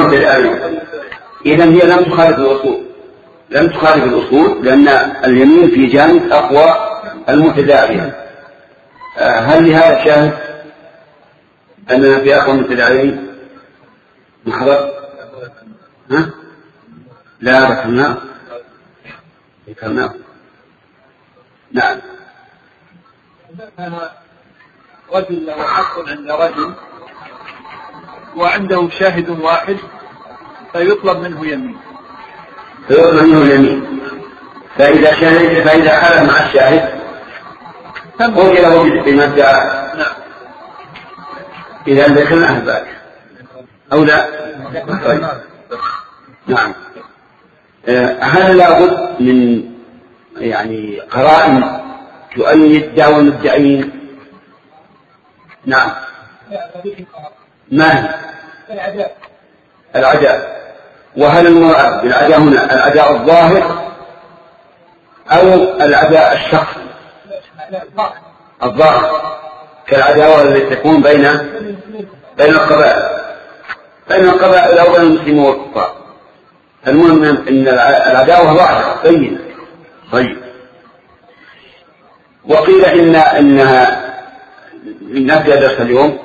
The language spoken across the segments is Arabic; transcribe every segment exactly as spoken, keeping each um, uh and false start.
المتداولين. إذا هي لم تخالف الأصول، لم تخالف الأصول، لأن اليمين في جانب أقوى المتداولين. هل لهذا شاهد أننا في أقوى المتداولين محضر؟ ها؟ لا ذكرناه ذكرناه نعم. إذا كان رجل له حق عند رجل وعنده شاهد واحد فيطلب منه يمين، فيطلب منه يمين، فإذا شاهد فإذا حلف مع الشاهد قل له بما ادعى. نعم. إذا ذكرناه ذاك أو لا؟ طيب. نعم. هل لابد من يعني قرائن تؤيد دعوى المدعين؟ نعم. ما هي؟ العداء. وهل المراد بالعداء هنا العداء الظاهر أو العداء الشخصي؟ الظاهر كالعداوة التي تكون بين بين القبائل بين القبائل أو بين المسلمين والكفار. المهم أن العداوة ظاهرة بينة. طيب. وقيل إن إنها نبدأ درس اليوم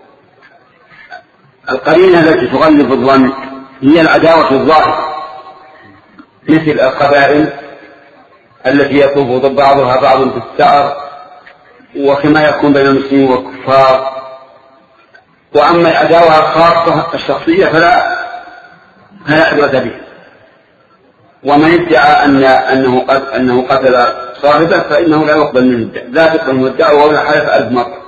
القرينة التي تغلب الظن هي العداوة الظاهرة، مثل القبائل التي يطوف ضد بعضها بعض في السعر، وكما يكون بين المسلمين والكفار. وأما العداوة الخاصة الشخصية فلا فلا عبرة بها. ومن ادعى أن أنه قد أنه قتل صاحبه فإنه لا يقبل منه لا تقبل منه الدعوة ولا حلف ألف مرة.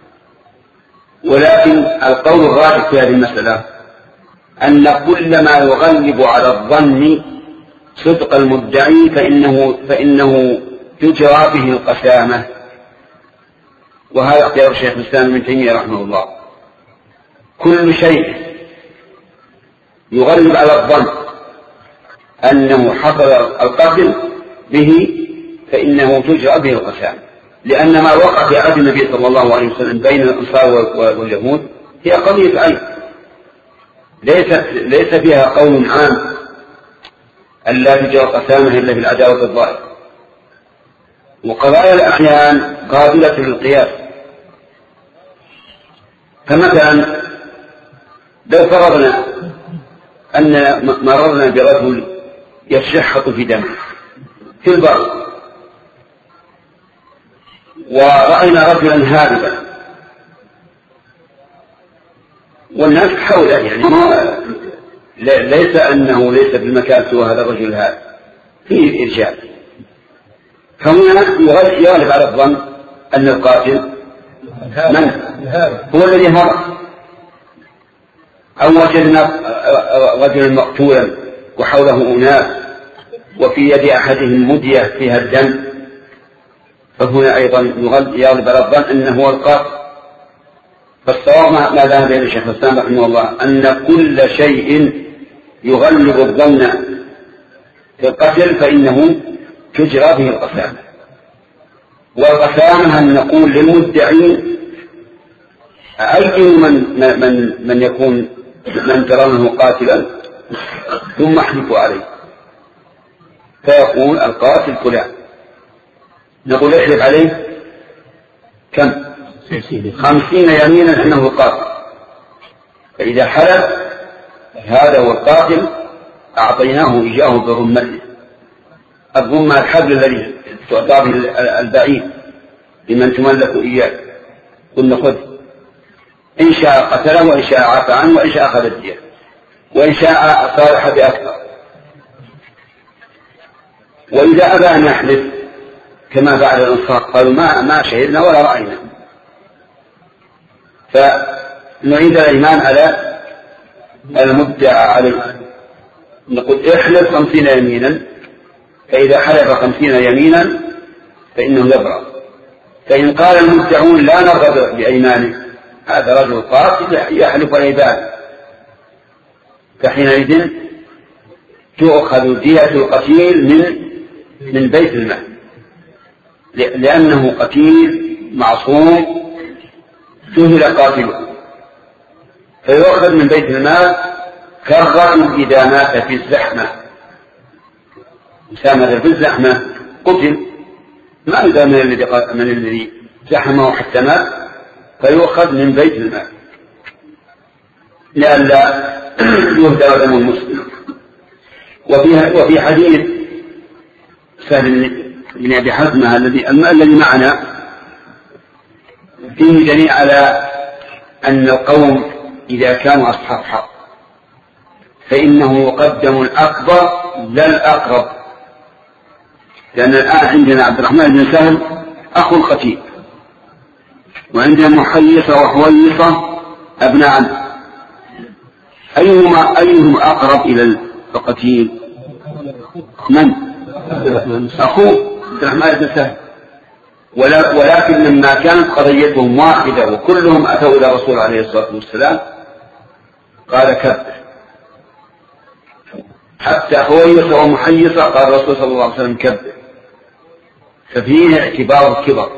ولكن القول الراجح في هذه المسألة أن كل ما يغلب على الظن صدق المدعي فإنه فإنه تجرى به القسامة. وهذا اختيار الشيخ الإسلام ابن تيمية رحمه الله. كل شيء يغلب على الظن أنه حصل القتل به فإنه تجرى به القسامة، لأن ما وقع في عهد النبي صلى الله عليه وسلم بين الأنصار واليهود هي قضية عين ليس ليس فيها قول عام أن لا تجرى القسامة إلا بالعداوة الظاهرة. وقضايا الأحيان قابلة للقياس. فمثلا لو فرضنا أن مررنا برجل يشحط في دمه في البر ورأينا رجلا هاربا والناس حوله، يعني ليس أنه ليس في المكان سوى هذا الرجل هذا فيه إرجاء، فهنا يغلب على الظن أن القاتل من هو الذي هرب. أو وجدنا رجلا مقتولا وحوله أناس وفي يد أحدهم مدية فيها الدم، فهنا أيضا يغلب على الظن أنه هو القاتل. فالصواب ما ذهب إليه الشيخ الإسلام رحمه الله أن كل شيء يغلب الظن في القتل فإنه تجرى به القسامة. والقسامة أن نقول للمدعين أي من, من, من يكون من ترونه قاتلا ثم احلفوا عليه فيقول القاتل فلان، نقول احلف عليه كم؟ خمسين يمينا أنه القاتل. فإذا حلف هذا هو القاتل أعطيناه إياه برمته. الرمة الحبل الذي تعطى به البعيد لمن تملك إياه، قلنا خذ، إن شاء قتله وإن شاء عفى عنه وإن شاء أخذ الدية وإن شاء صالح بأكثر. وإذا أبى أن يحلف كما فعل الأنصار قالوا ما ما شهدنا ولا رأينا، فنعيد الإيمان على المدعى عليه، نقول احلف خمسين يمينا، فإذا حلف خمسين يمينا فإنه يبرأ. فإن قال المدعون لا نرغب بأيمانه هذا رجل قاتل يحلف عباده، فحينئذ تؤخذ دية القتيل من من بيت المال، لأنه قتيل معصوم سهل قاتله، فيؤخذ من بيت المال كالرجل إذا مات في الزحمة، إنسان مات في الزحمة قتل، ما يدام من الذي من الذي زحمه حتى مات، فيؤخذ من بيت المال لئلا يهدر دم المسلم. وفي حديث سهل بن أبي حزمة الذي الذي معنا فيه دليل على أن القوم إذا كانوا أصحاب حق فإنه يقدم الأكبر لا الأقرب، لأن الآن عندنا عبد الرحمن بن سهل أخو القتيل، وعندنا محيصة وحويصة أبناء عنه، أيهما أيهم أقرب إلى القتيل؟ من؟ أخوه عبد الرحمن بن سهل. ولكن لما كانت قضيتهم واحدة وكلهم أتوا إلى الرسول عليه الصلاة والسلام قال كبر، حتى حويصة ومحيصة قال الرسول صلى الله عليه وسلم كبر، ففيه اعتبار الكبر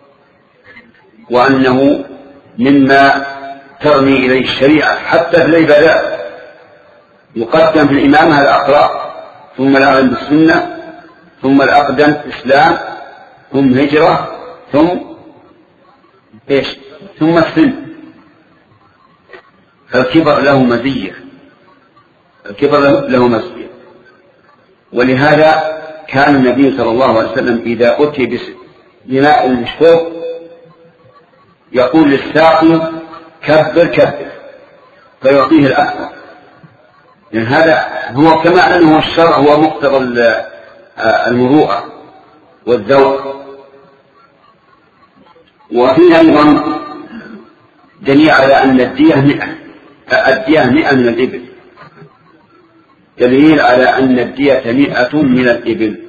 وأنه مما ترمي إليه الشريعة. حتى في العبادات يقدم في الإمامة الأقرأ، ثم الأعلم بالسنة، ثم الأقدم إسلام، ثم هجرة، ثم إيش؟ ثم السن. فالكبر له مزية، الكبر له مزية. ولهذا كان النبي صلى الله عليه وسلم إذا أتي بماء المشفوق يقول للساقي كبر كبر فيعطيه الأكبر، لأن هذا هو كما أنه الشرع هو مقتضى المروءة والذوق. وفيه أيضا دليل على أن الدية مئة الدية مئة من الإبل، دليل على أن الدية مئة من الإبل،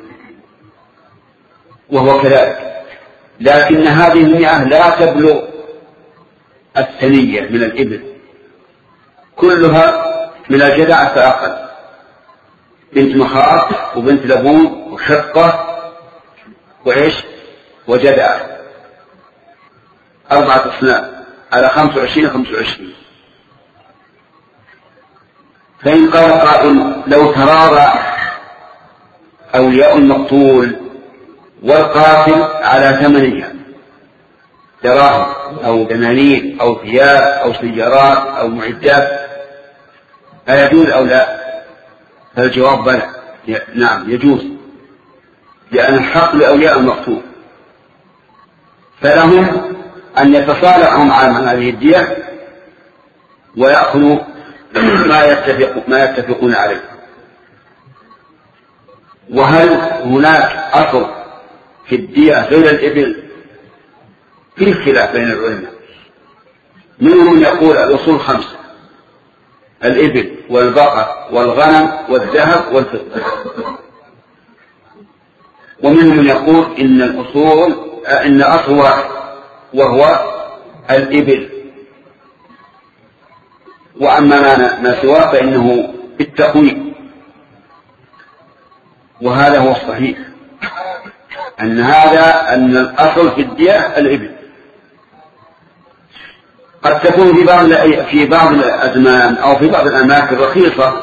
وهو كذلك، لكن هذه المئة لا تبلغ الثنية من الإبل، كلها من الجدع فأقل، بنت مخاض وبنت لبون وشقة وإيش وجدع، أربعة أصناف على خمس وعشرين خمس وعشرين. فإن قال قائل لو تراضى أولياء المقتول والقاتل على ثمنها دراهم أو دنانير أو ثياب أو سيارات أو معدات أيجوز أو لا؟ فالجواب بلى، نعم يجوز، لأن الحق لأولياء المقتول، فلهم أن يتصالحوا مع هذه الدية ويأخذوا ما يتفق ما يتفقون عليه. وهل هناك أصل في الدية غير الإبل؟ فيه خلاف بين العلماء، منهم من يقول الأصول خمسة: الإبل والبقر والغنم والذهب والفضة، ومنهم من يقول إن الأصول إن أصل واحد وهو الإبل، وأما ما سواه فإنه بالتقويم. وهذا هو الصحيح، أن هذا أن الأصل في الدية الإبل. قد تكون في بعض في بعض الأزمان أو في بعض الأماكن رخيصة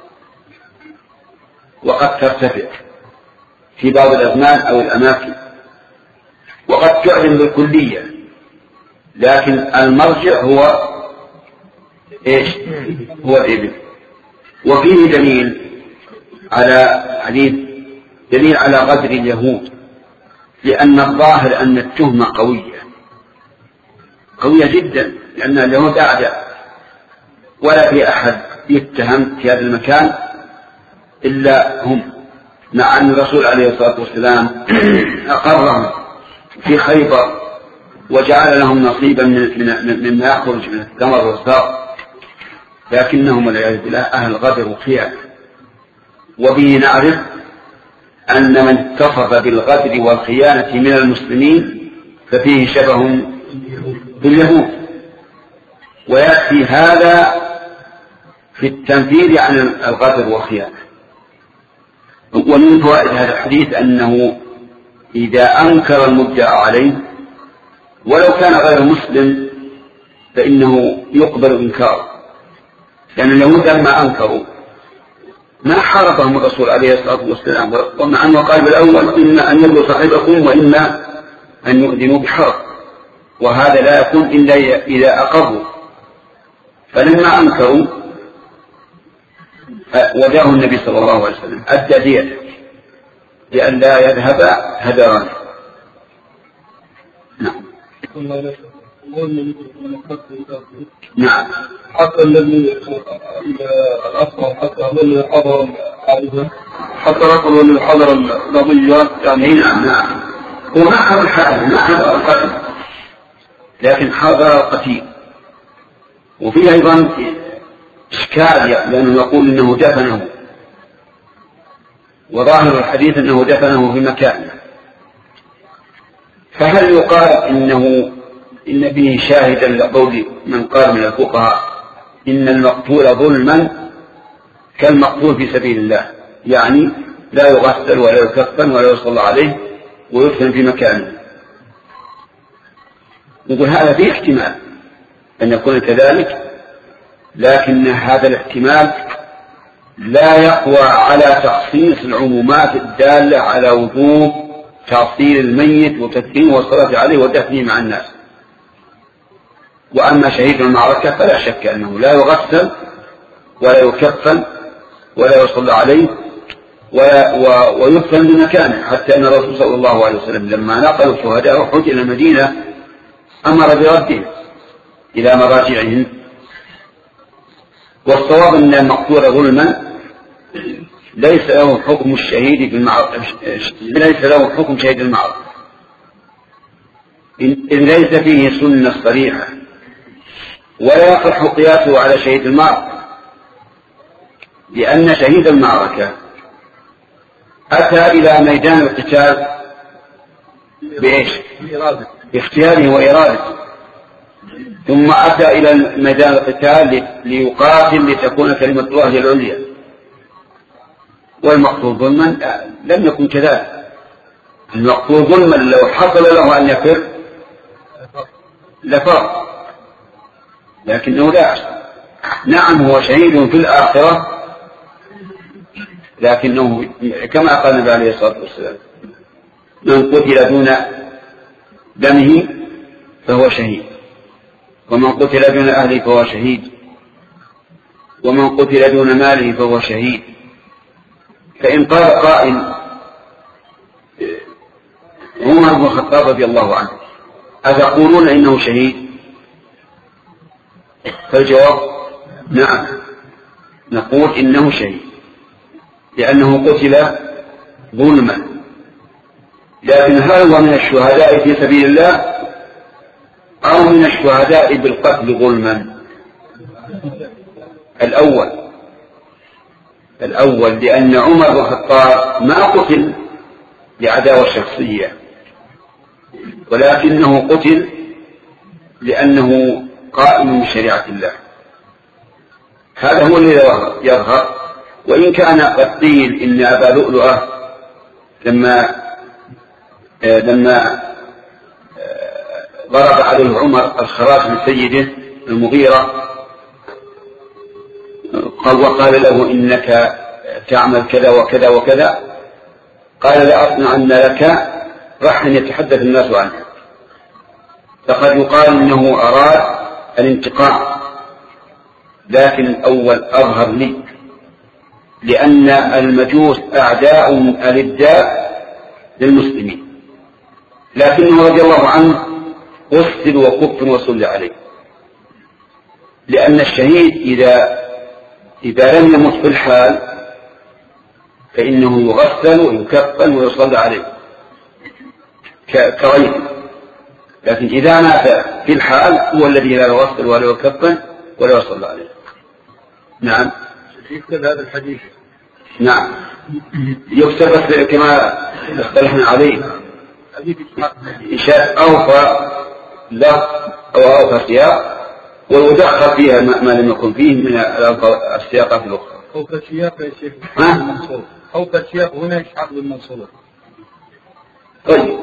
وقد ترتفع في بعض الأزمان أو الأماكن، وقد تعلن بالكلية، لكن المرجع هو إيش؟ هو الإبل. وفيه دليل على حديث دليل على غدر اليهود، لأن الظاهر أن التهمة قوية قوية جدا، لأن اليهود أعداء ولا في أحد يتهم في هذا المكان إلا هم، مع أن الرسول عليه الصلاة والسلام أقرهم في خيبر وجعل لهم نصيبا مما يخرج من الثمر والثار، لكنهم والعياذ بالله أهل غدر وخيانة. وبه نعرف أن من اتصف بالغدر والخيانة من المسلمين ففيه شبه باليهود، ويأتي هذا في التنفيذ عن الغدر والخيانة. ومن فوائد هذا الحديث أنه إذا أنكر المدعى عليه ولو كان غير مسلم فإنه يقبل إنكاره، لأن اليهود لما أنكروا ما حاربهم الرسول عليه الصلاة والسلام، ومع أنه قال بالأول إما أن يبلوا صاحبكم وإما أن يؤذنوا بحرب، وهذا لا يكون إلا إذا أقروا. فلما أنكروا وجاه النبي صلى الله عليه وسلم أدى ديته لأن لا يذهب هدرا. نعم. نعم. حتى الذي الأصغر حتى الذي حضر الحادثة حتى رقم الذي حضر القضية يعني. نعم نعم. هو ما حضر الحادثة، ما حضر القتل، لكن حضر القتيل. وفيه أيضا إشكال لأنه يقول إنه دفنه، وظاهر الحديث أنه دفنه في مكانه، فهل يقال إنه إن به شاهدا لقول من قال من الفقهاء إن المقتول ظلما كالمقتول في سبيل الله، يعني لا يغسل ولا يكفن ولا يصلى عليه ويدفن في مكانه؟ نقول هذا فيه احتمال أن يكون كذلك، لكن هذا الاحتمال لا يقوى على تخصيص العمومات الدالة على وجوب تغسيل الميت وتكفينه والصلاة عليه ودفنه مع الناس. وأما شهيد المعركة فلا شك أنه لا يغسل ولا يكفن ولا يصلى عليه ولا ويدفن بمكانه، حتى أن الرسول صلى الله عليه وسلم لما نقلوا شهداء أحد إلى المدينة أمر بردهم إلى مراجعهم. والصواب أن المقتول ظلما ليس له حكم الشهيد في المعركة، ليس له حكم شهيد المعركة، إذ ليس فيه سنة صريحة، ولا يصح قياسه على شهيد المعركة، لأن شهيد المعركة أتى إلى ميدان القتال بإيش؟ باختياره وإرادته، ثم أتى إلى ميدان القتال ليقاتل لتكون كلمة الله هي العليا. والمقتول ظلما لم يكن كذلك. المقتول ظلما لو حصل له أن يفر لفر، لكنه لا يحصل. نعم هو شهيد في الآخرة، لكنه كما قال النبي عليه الصلاة والسلام من قتل دون دمه فهو شهيد، ومن قتل دون أهله فهو شهيد، ومن قتل دون ماله فهو شهيد. فإن قال قائل عمر بن الخطاب رضي الله عنه أتقولون إنه شهيد؟ فالجواب نعم، نقول إنه شهيد لأنه قتل ظلما. لكن هل هو من الشهداء في سبيل الله أو من الشهداء بالقتل ظلما؟ الأول الأول لأن عمر بن الخطاب ما قتل لعداوة شخصية، ولكنه قتل لأنه قائم بشريعة الله. هذا هو الذي يظهر. وإن كان قد قيل إن أبا لؤلؤة لما لما ضرب عليه عمر الخراج من سيده المغيرة قال وقال له إنك تعمل كذا وكذا وكذا، قال لأصنعن لك رحا يتحدث الناس عنه. فقد يقال إنه أراد الانتقام، لكن الأول أظهر لي، لأن المجوس أعداء ألداء للمسلمين، لكنه رضي الله عنه غسل وكف وصلى عليه، لأن الشهيد إذا إذا لم يمت في الحال فإنه يغسل ويكفن ويصلى عليه كغيره، لكن إذا مات في الحال هو الذي لا يغسل ولا يكفن ولا يصلى عليه. نعم يكتب هذا الحديث. نعم يكتب كما اختلفنا عليه، إشاء أوفى لا أو أوفى سياق ويدخل فيها ما لم يكن فيه من السياقات الأخرى. أوفى سياق يا شيخ المنصور، أوفى سياق هنا يشحق بالمنصور. طيب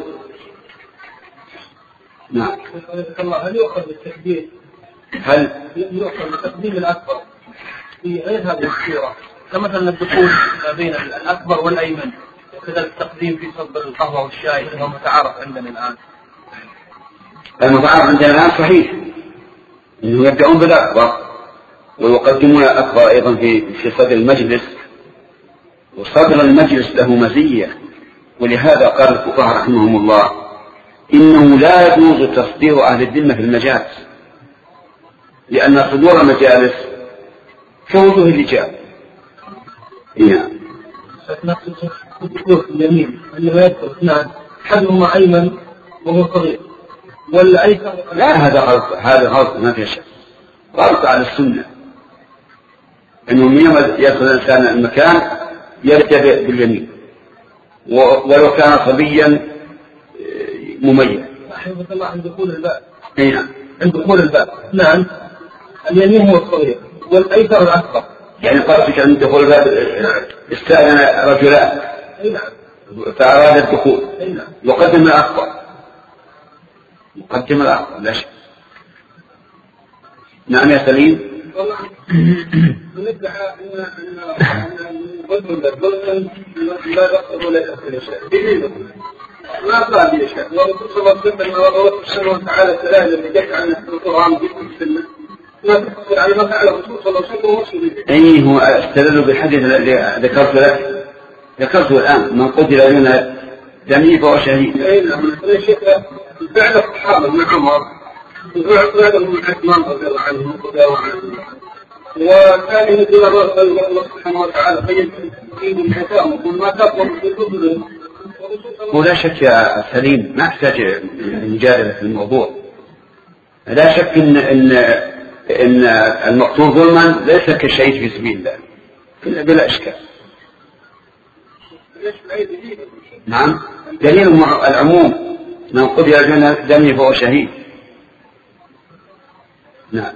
نعم. هل يؤخذ بالتكبير؟ هل يؤخذ بالتقديم الأكبر في غير هذه الصورة، كمثلا الدخول بين الأكبر والأيمن، وكذا التقديم في صب القهوة والشاي وهو متعارف عندنا الآن. المتعارف عندنا الآن صحيح أنه يبدأون بالأكبر ويقدمون الأكبر أيضا في في صدر المجلس، وصدر المجلس له مزية، ولهذا قال الفقهاء رحمهم الله إنه لا يجوز تصدير أهل الذمة في المجالس، لأن صدور المجالس كوجه الرجال. نعم. الدخول اليمين اللي ما يدخل اثنان، أحدهما أيمن وهو صغير ولا أيسر؟ لا، هذا غلط، هذا غلط ما في شك، غلط على السنة، إنه من يوم يدخل الإنسان المكان يرجع باليمين ولو كان صبيا مميز. أحبة الله عند دخول الباب. نعم. عند دخول الباب نعم اليمين هو الصغير والأيسر الأكبر. يعني قصدك عند دخول الباب استأذن رجلان فأراد الدخول يقدم الأكبر، يقدم الأكبر لا شك. نعم يا سليم. ندعي أن الرجل لا يقصد ولا يأكل شيء ما قال لي شيء، والرسول صلى الله عليه وسلم ورسول سبحانه وتعالى الثلاثة اللي جت عن القرآن في السنة ما تقصد على ما فعله الرسول صلى الله عليه وسلم ورسوله. أي هو استدل بالحديث الذي ذكرت لك، ذكرته الآن: من قتل دون دمه فهو شهيد. أي نعم. فعل الصحابة من عمر وفعل من عثمان رضي الله عنه وكان يدل الله سبحانه وتعالى قيد في الحكام وكل ما تقوم بالفضل. ولا شك يا سليم ما احتاج مجادلة في الموضوع، لا شك إن إن إن المقتول ظلما ليس كشهيد في سبيل الله بلا إشكال. نعم، دليل العموم: من قتل دون دمه فهو شهيد. نعم.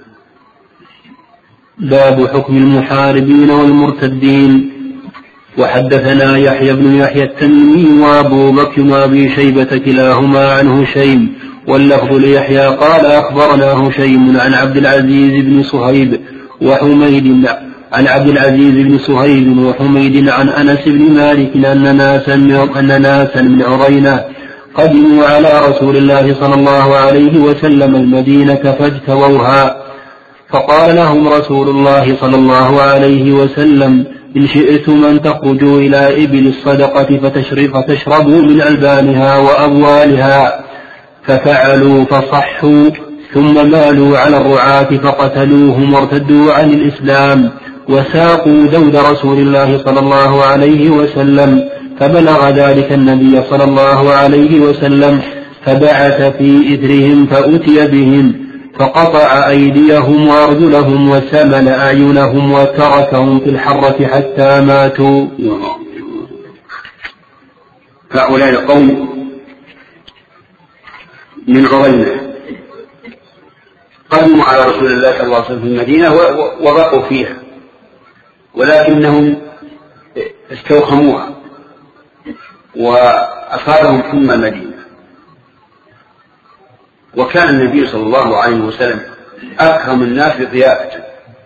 باب حكم المحاربين والمرتدين. وحدثنا يحيى بن يحيى التميمي وابو بكر وابي شيبة كلاهما عن هشيم، واللفظ ليحيى قال اخبرنا هشيم عن عبد العزيز بن صهيب وحميد عن عبد العزيز بن صهيب وحميد عن انس بن مالك ان ناسا ان ناسا من عرينة قدموا على رسول الله صلى الله عليه وسلم المدينة فاجتووها، فقال لهم رسول الله صلى الله عليه وسلم: إن شئتم أن تخرجوا إلى إبل الصدقة فتشربوا من ألبانها وأبوالها، ففعلوا فصحوا، ثم مالوا على الرعاة فقتلوهم وارتدوا عن الإسلام، وساقوا ذود رسول الله صلى الله عليه وسلم، فبلغ ذلك النبي صلى الله عليه وسلم، فبعث في إثرهم فأتي بهم فقطع أيديهم وأرجلهم وسمن أعينهم وتركهم في الحرة حتى ماتوا. هؤلاء القوم من عرينة قدموا على رسول الله صلى الله عليه وسلم في المدينة وبقوا فيها، ولكنهم استوخموها وأصابهم حمى المدينة. وكان النبي صلى الله عليه وسلم أكرم الناس بضيافته،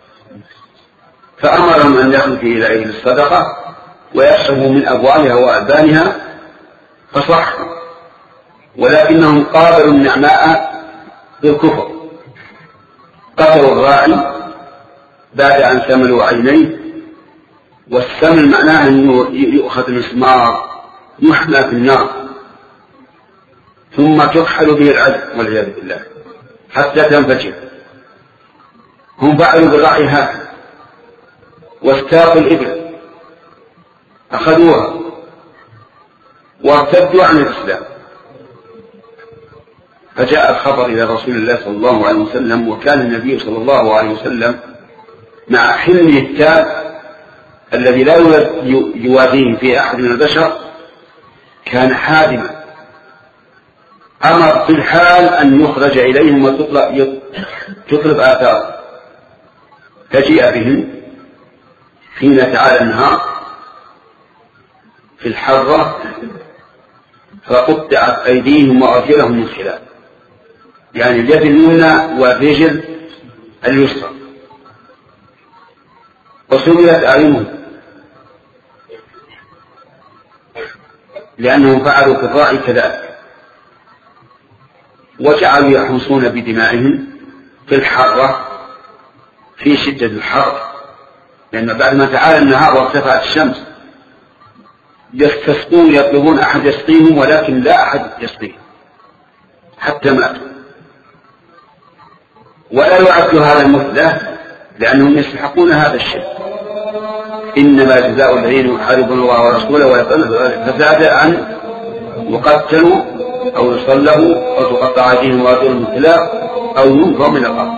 فأمرهم أن يخرجوا إلى إبل الصدقة ويشربوا من أبوالها وألبانها فصحوا، ولكنهم قابلوا النعماء بالكفر، قتلوا الراعي بعد أن سملوا عينيه، والسمل معناه أنه يؤخذ المسمار يحمى في النار ثم تكحل به العزم والعياذ بالله حتى تنفجر. هم فعلوا بالراعي هكذا، واستاقوا الإبل أخذوها وارتدوا عن الإسلام. فجاء الخبر إلى رسول الله صلى الله عليه وسلم، وكان النبي صلى الله عليه وسلم مع حلم التاج الذي لا يوازيه في أحد من البشر كان حادما، أمر في الحال أن يخرج إليهم وتطلب آثار، فجيء بهم حين تعالى النهار في الحرة فقطعت أيديهم وأرجلهم من خلاف، يعني اليد اليمنى والرجل اليسرى، وسبلت أعينهم لأنهم فعلوا في الراعي كذلك، وجعلوا يحوصون بدمائهم في الحرة في شدة الحر، لأن بعد ما تعالى النهار وارتفعت الشمس يستسقون يطلبون أحد يسقيهم، ولكن لا أحد يسقيهم حتى ماتوا. ولا يعد هذا المثلة لأنهم يستحقون هذا الشيء. إنما جزاء الذين يحاربون الله ورسوله ويقتلون فزاد أن يقتلوا أو يصلبوا أو تقطع أيديهم وأرجلهم من خلاف أو ينفوا من الأرض.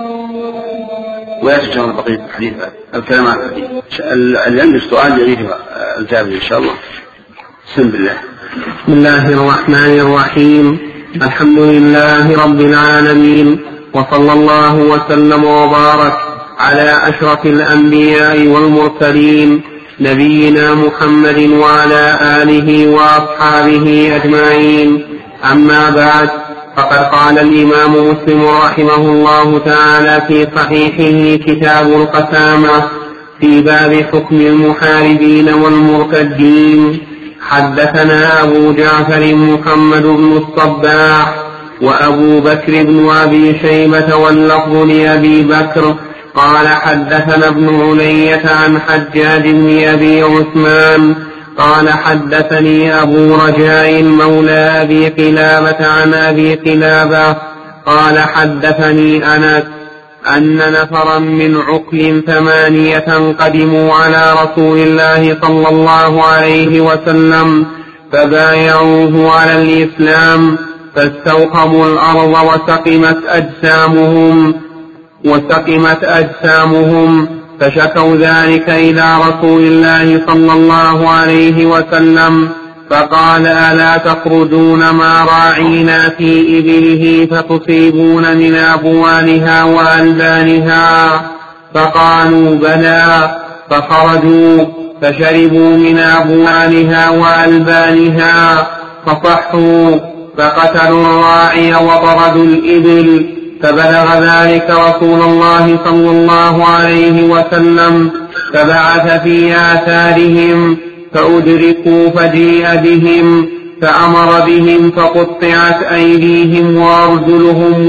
ويتجاوز بقية الحديث الكلام عن الحديث. العلم السؤال يريد الجواب إن شاء الله. بسم الله. بسم الله الرحمن الرحيم. الحمد لله رب العالمين، وصلى الله وسلم وبارك على أشرف الأنبياء والمرسلين نبينا محمد وعلى آله وأصحابه أجمعين. أما بعد، فقد قال الإمام مسلم رحمه الله تعالى في صحيحه كتاب القسامة في باب حكم المحاربين والمرتدين: حدثنا أبو جعفر محمد بن الصباح وأبو بكر بن أبي شيبة واللفظ لأبي بكر قال حدثنا ابن علية عن حجاج بن أبي عثمان قال حدثني أبو رجاء مولى أبي قلابة عن أبي قلابة قال حدثني أنس أن نفرا من عقل ثمانية قدموا على رسول الله صلى الله عليه وسلم فبايعوه على الإسلام فاستوخموا الأرض وسقمت أجسامهم وسقمت أجسامهم فشكوا ذلك إلى رسول الله صلى الله عليه وسلم فقال: ألا تخرجون مع راعينا في إبله فتصيبون من أبوالها وألبانها؟ فقالوا: بلى. فخرجوا فشربوا من أبوالها وألبانها فصحوا فقتلوا الراعي وطردوا الإبل. فبلغ ذلك رسول الله صلى الله عليه وسلم فبعث في آثارهم فأدركوا فجيء بهم فأمر بهم فقطعت أيديهم وأرجلهم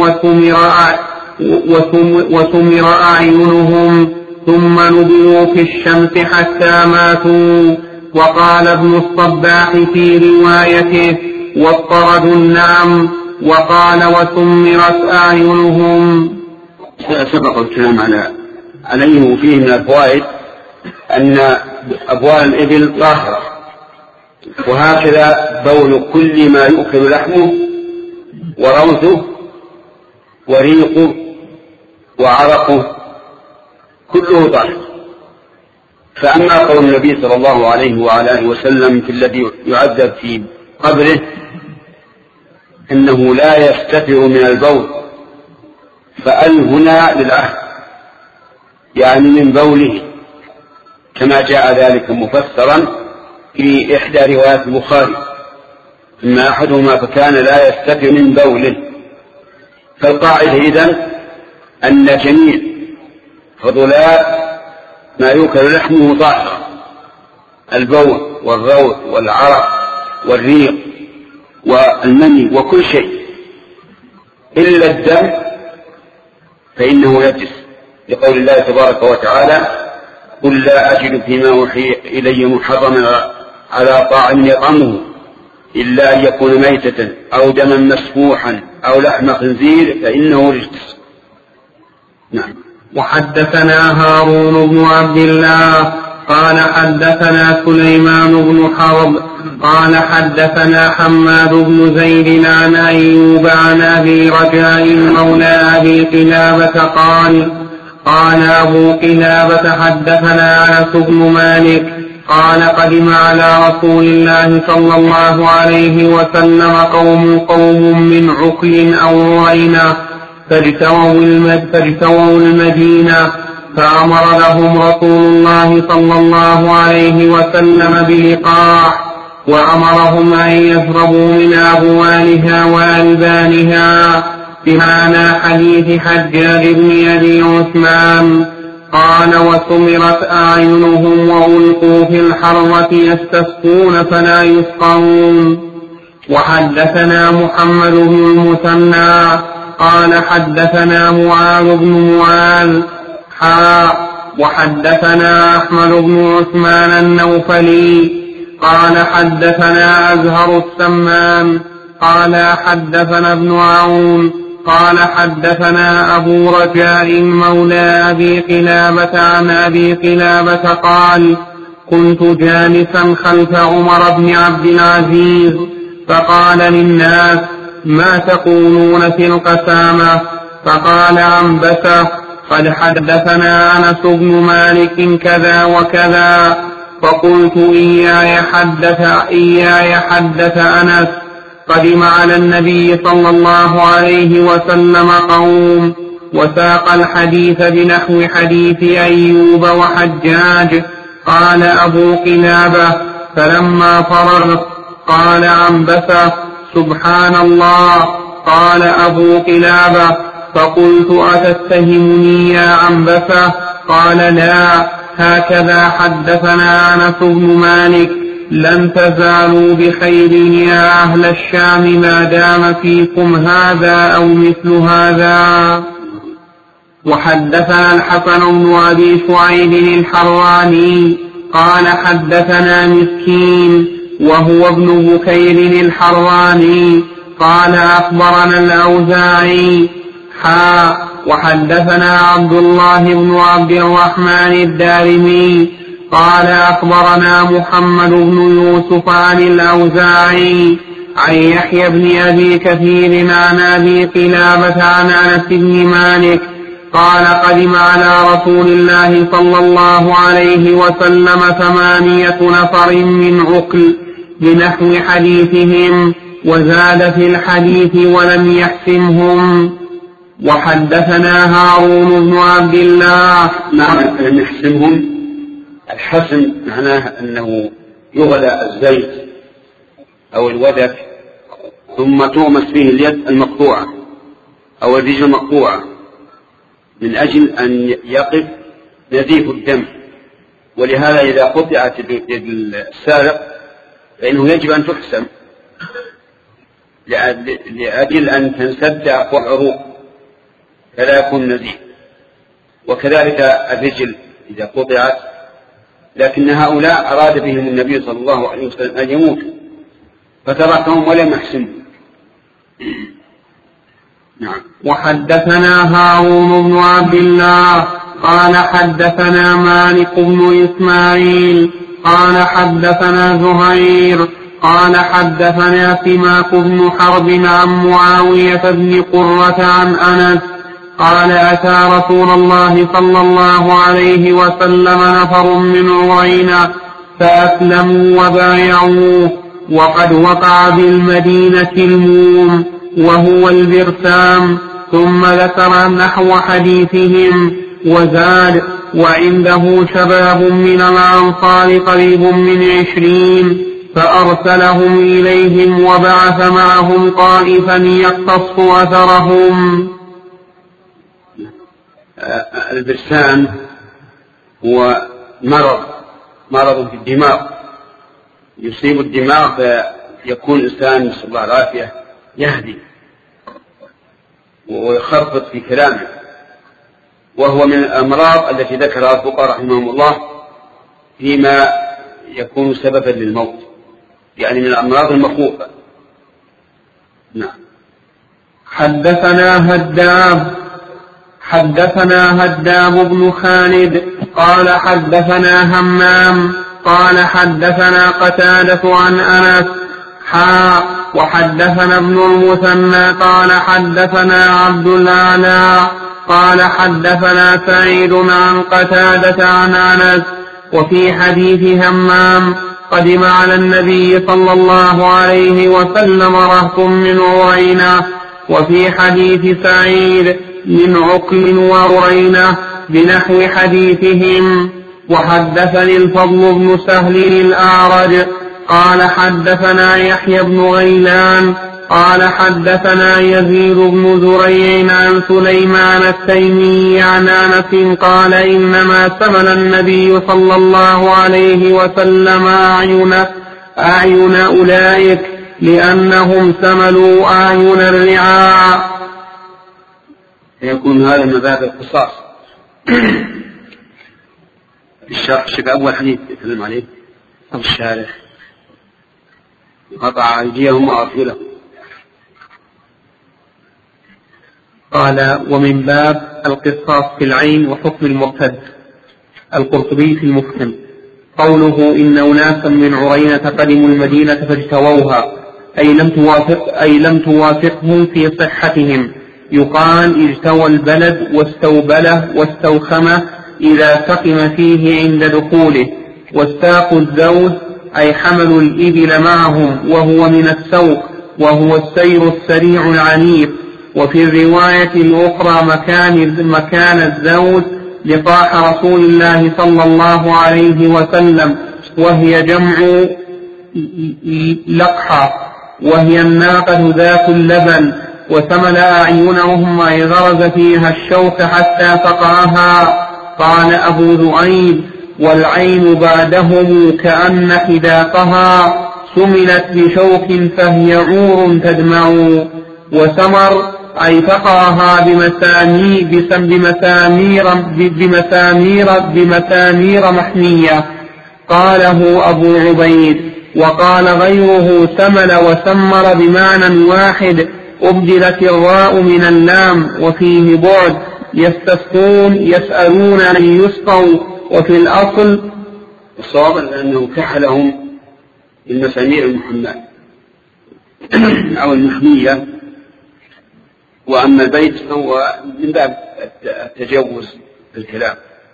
وسمر أعينهم ثم نبذوا في الشمس حتى ماتوا. وقال ابن الصباح في روايته: واضطردوا النعم. وقال: وسمرت أعينهم. سبق الكلام على عليه. وفيه من الفوائد أن أبوال الإبل طاهرة، وهكذا بول كل ما يؤكل لحمه وروثه وريقه وعرقه كله طاهر. فأما قول النبي صلى الله عليه وعلى آله وسلم في الذي يعذب في قبره إنه لا يستتر من البول، فأل هنا للعهد يعني من بوله، كما جاء ذلك مفسرا في إحدى روايات البخاري: إما أحدهما فكان لا يستتر من بوله. فالقاعدة إذن أن جميع فضلات ما يؤكل لحمه طاهرة: البول والروث والعرق والريق والمني وكل شيء، إلا الدم فإنه نجس، لقول الله تبارك وتعالى: قل لا أجد فيما أوحي إلي محرما على طاعم يطعمه إلا أن يكون ميتة أو دما مسفوحا أو لحم خنزير فإنه رجس. نعم. وحدثنا هارون بن عبد الله قال حدثنا سليمان بن حرب قال حدثنا حماد بن زيد عن أيوب عن أبي رجاء مولى أبي قلابة قال: قال أبو قلابة حدثنا أنس بن مالك قال: قدم على رسول الله صلى الله عليه وسلم قوم قوم من عقل أو رينة فاجتووا المدينة، فأمر لهم رسول الله صلى الله عليه وسلم بلقاح، وأمرهم أن يشربوا من أبوالها وألبانها، بمعنى حديث حجاج بن أبي عثمان. قال وسمرت أعينهم وألقوا في الحرة يستسقون فلا يسقون. وحدثنا محمد بن المثنى قال حدثنا معاذ بن معاذ حاء وحدثنا أحمد بن عثمان النوفلي قال حدثنا أزهر السمان قال حدثنا ابن عون قال حدثنا أبو رجاء مولى أبي قلابة عن أبي قلابة قال كنت جالسا خلف عمر بن عبد العزيز فقال للناس ما تقولون في القسامة؟ فقال عنبسة قد حدثنا أنس بن مالك كذا وكذا. فقلت إياي حدث إياي حدث أنس. قدم على النبي صلى الله عليه وسلم قوم وساق الحديث بنحو حديث أيوب وحجاج. قال أبو قلابة فلما فرغت قال عنبسة سبحان الله. قال أبو قلابة فقلت أتتهمني يا عنبسة؟ قال لا هكذا حدثنا أنس بن مالك لن تزالوا بخير يا أهل الشام ما دام فيكم هذا أو مثل هذا. وحدثنا الحسن بن أبي شعيب الحراني قال حدثنا مسكين وهو ابن بكير الحراني قال أخبرنا الأوزاعي حاء وحدثنا عبد الله بن عبد الرحمن الدارمي قال أخبرنا محمد بن يوسف عن الأوزاعي عن يحيى بن أبي كثير عن أبي قلابة عن أنس بن مالك قال قدم على رسول الله صلى الله عليه وسلم ثمانية نفر من عقل بنحو حديثهم وزاد في الحديث ولم يحسمهم. وحدثنا هارون بن عبد الله. نعم لم يحسمهم. الحسم معناه أنه يغلى الزيت أو الودك ثم تغمس فيه اليد المقطوعة أو الرجل المقطوعة من أجل أن يقف نزيف الدم. ولهذا إذا قطعت يد السارق فإنه يجب أن تحسم لأجل أن تنسد أقوى العروق فلا يكون نزيف. وكذلك الرجل إذا قطعت، لكن هؤلاء أراد بهم النبي صلى الله عليه وسلم أن يموتوا فتركهم ولم يحسنوا. نعم. وحدثنا هارون بن عبد الله قال حدثنا مالك بن إسماعيل قال حدثنا زهير قال حدثنا سماك بن حرب عن معاوية بن قرة عن أنس قال أتى رسول الله صلى الله عليه وسلم نفر من عرينة فأسلموا وبايعوه وقد وقع بالمدينة الموم وهو البرسام. ثم ذكر نحو حديثهم وزاد وعنده شباب من الأنصار قريب من عشرين فأرسلهم إليهم وبعث معهم طائفا يقتص أثرهم. البرسام هو مرض مرض في الدماغ يصيب الدماغ فيكون الإنسان نسأل الله العافية يهدي ويخرفط في كلامه، وهو من الأمراض التي ذكرها الفقهاء رحمهم الله فيما يكون سببا للموت، يعني من الأمراض المخوفة. نعم. حدثنا هداب حدثنا هداب بن خالد قال حدثنا همام قال حدثنا قتادة عن أنس حاء وحدثنا ابن المثنى قال حدثنا عبد الأعلى قال حدثنا سعيد عن قتادة عن أنس. وفي حديث همام قدم على النبي صلى الله عليه وسلم رهط من عرينة. وفي حديث سعيد من عقل وعرينة بنحو حديثهم. وحدثني الفضل بن سهل الأعرج قال حدثنا يحيى بن غيلان قال حدثنا يزيد بن زريع عن سليمان التيمي عن أنس قال إنما سمل النبي صلى الله عليه وسلم أعين, أعين أولئك لأنهم سملوا أعين الرعاع. يكون هذا من باب القصاص. الشرح شوف أول حديث يتكلم عليه الشارح قطع أيديهم وأرجلهم. قال ومن باب القصاص في العين وحكم المرتد. القرطبي في المفهم قوله إن أناسا من عرينة قدموا المدينة فاجتووها أي لم توافق أي لم توافقهم في صحتهم. يقال اجتوى البلد واستوبله واستوخمه إذا سقم فيه عند دخوله. واستاقوا الزوج أي حملوا الإبل معهم وهو من السوق وهو السير السريع العنيف. وفي الرواية الأخرى مكان, مكان الزوج لقاح رسول الله صلى الله عليه وسلم وهي جمع لقحة وهي الناقة ذات اللبن. وسمل أعينهم أي غرز فيها الشوك حتى فقعها. قال أبو ذؤيب والعين بعدهم كأن حداقها سملت بشوك فهي عور تدمع. وسمر أي فقعها بمسامير بمسامير بمسامير بمسامير محمية. قاله أبو عبيد. وقال غيره سمل وسمر بمعنى واحد أبدلت الراء من اللام وفيه بعد. يستسقون يسألون أن يسقوا. وفي الأصل الصواب أنه كحلهم بالمسامير المحماة أو المحمية. وأما البيت فهو من باب التجوز في الكلام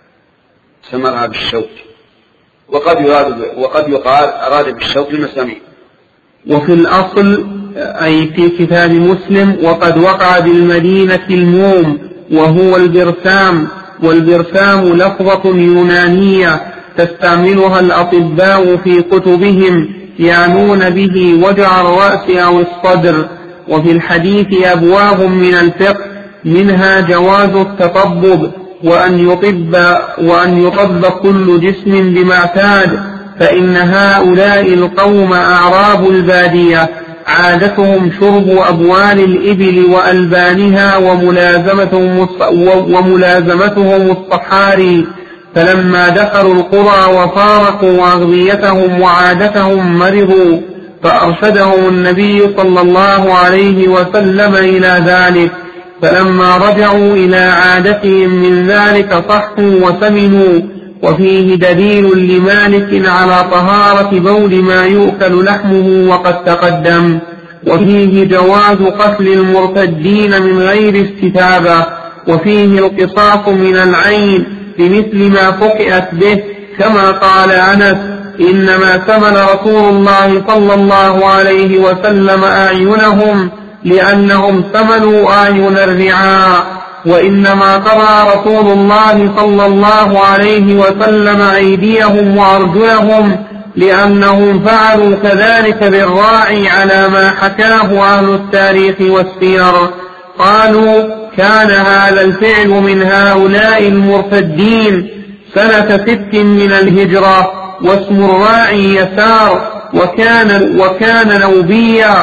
سمرها بالشوك. وقد يراد وقد يقال أراد بالشوك المسامير. وفي الأصل أي في كتاب مسلم وقد وقع بالمدينة الموم وهو البرسام. والبرسام لفظة يونانية تستعملها الأطباء في كتبهم يعنون به وجع الرأس أو الصدر. وفي الحديث أبواب من الفقه منها جواز التطبب وأن يطب, وأن يطب كل جسم بما اعتاد. فإن هؤلاء القوم أعراب البادية عادتهم شرب أبوال الإبل وألبانها وملازمتهم, وملازمتهم الصحاري. فلما دخلوا القرى وفارقوا أغذيتهم وعادتهم مرضوا فأرشدهم النبي صلى الله عليه وسلم إلى ذلك. فلما رجعوا إلى عادتهم من ذلك صحوا وسمنوا. وفيه دليل لمالك على طهارة بول ما يؤكل لحمه وقد تقدم. وفيه جواز قتل المرتدين من غير استتابة. وفيه القصاص من العين بمثل ما فقئت به كما قال أنس إنما سمل رسول الله صلى الله عليه وسلم أعينهم لأنهم سملوا أعين الرعاء. وإنما قضى رسول الله صلى الله عليه وسلم أيديهم وأرجلهم لأنهم فعلوا كذلك بالراعي على ما حكاه أهل التاريخ والسير. قالوا كان هذا الفعل من هؤلاء المرتدين سنة ست من الهجرة واسم الراعي يسار وكان, وكان نوبيا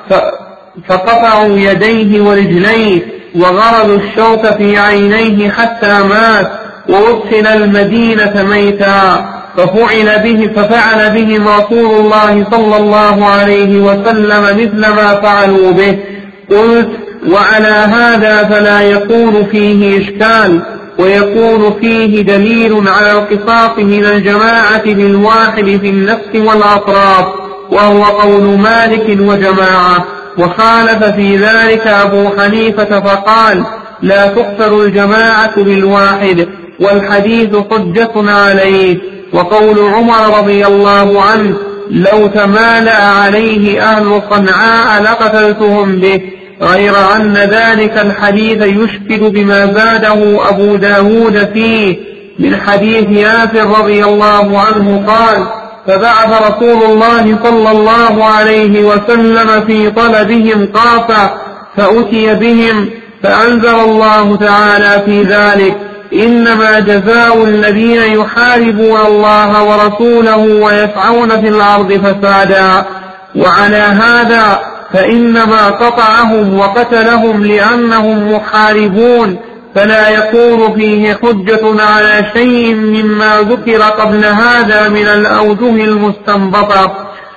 فقطعوا يديه ورجليه وغرضوا الشوك في عينيه حتى مات وأدخل المدينة ميتا. ففعل به ففعل بهم رسول الله صلى الله عليه وسلم مثل ما فعلوا به. قلت وعلى هذا فلا يكون فيه إشكال ويكون فيه دليل على القصاص من الجماعة بالواحد في النفس والأطراف وهو قول مالك وجماعة. وخالف في ذلك أبو حنيفة فقال لا تقتل الجماعة بالواحد والحديث حجة عليه. وقول عمر رضي الله عنه لو تمالأ عليه أهل صنعاء لقتلتهم به، غير أن ذلك الحديث يشكل بما زاده أبو داود فيه من حديث ياسر رضي الله عنه قال فبعث رسول الله صلى الله عليه وسلم في طلبهم قافا فأتي بهم، فأنزل الله تعالى في ذلك: إنما جزاء الذين يحاربون الله ورسوله ويسعون في الأرض فسادا. وعلى هذا فإنما قطعهم وقتلهم لأنهم محاربون، فلا يكون فيه حجة على شيء مما ذكر قبل هذا من الأوجه المستنبطة،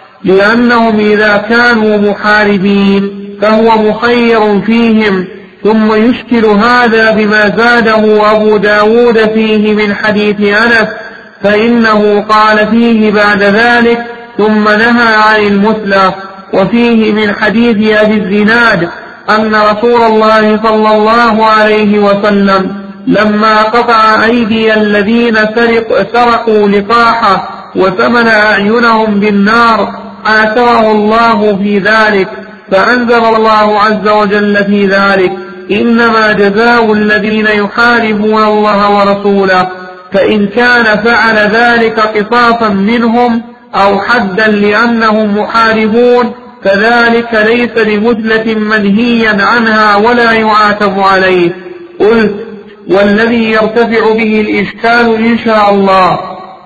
لأنهم إذا كانوا محاربين فهو مخير فيهم. ثم يشكل هذا بما زاده أبو داود فيه من حديث أنس، فإنه قال فيه بعد ذلك: ثم نهى عن المثلى. وفيه من حديث أبي الزناد أن رسول الله صلى الله عليه وسلم لما قطع أيدي الذين سرقوا لقاحه وثمن أعينهم بالنار آثره الله في ذلك، فأنزل الله عز وجل في ذلك: إنما جزاء الذين يحاربون الله ورسوله. فإن كان فعل ذلك قصاصا منهم أو حدا لأنهم محاربون فذلك ليس بمثلة منهيا عنها ولا يعاتب عليه. قلت: والذي يرتفع به الإشكال إن شاء الله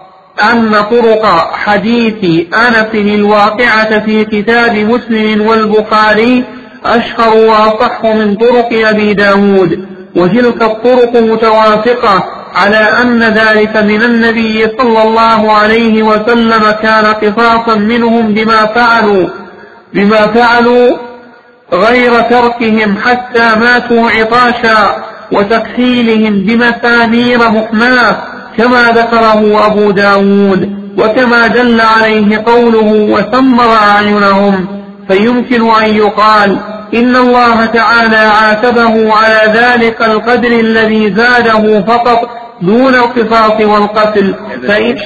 أن طرق حديث أنس الواقعة في كتاب مسلم والبخاري أشهر وأصح من طرق أبي داود، وتلك الطرق متوافقة على أن ذلك من النبي صلى الله عليه وسلم كان قصاصا منهم بما فعلوا بما فعلوا غير تركهم حتى ماتوا عطاشا وتكحيلهم بمسامير محماة كما ذكره أبو داود، وكما دل عليه قوله: وثمر أعينهم. فيمكن أن يقال إن الله تعالى عاتبه على ذلك القدر الذي زاده فقط دون القصاص والقتل. فإن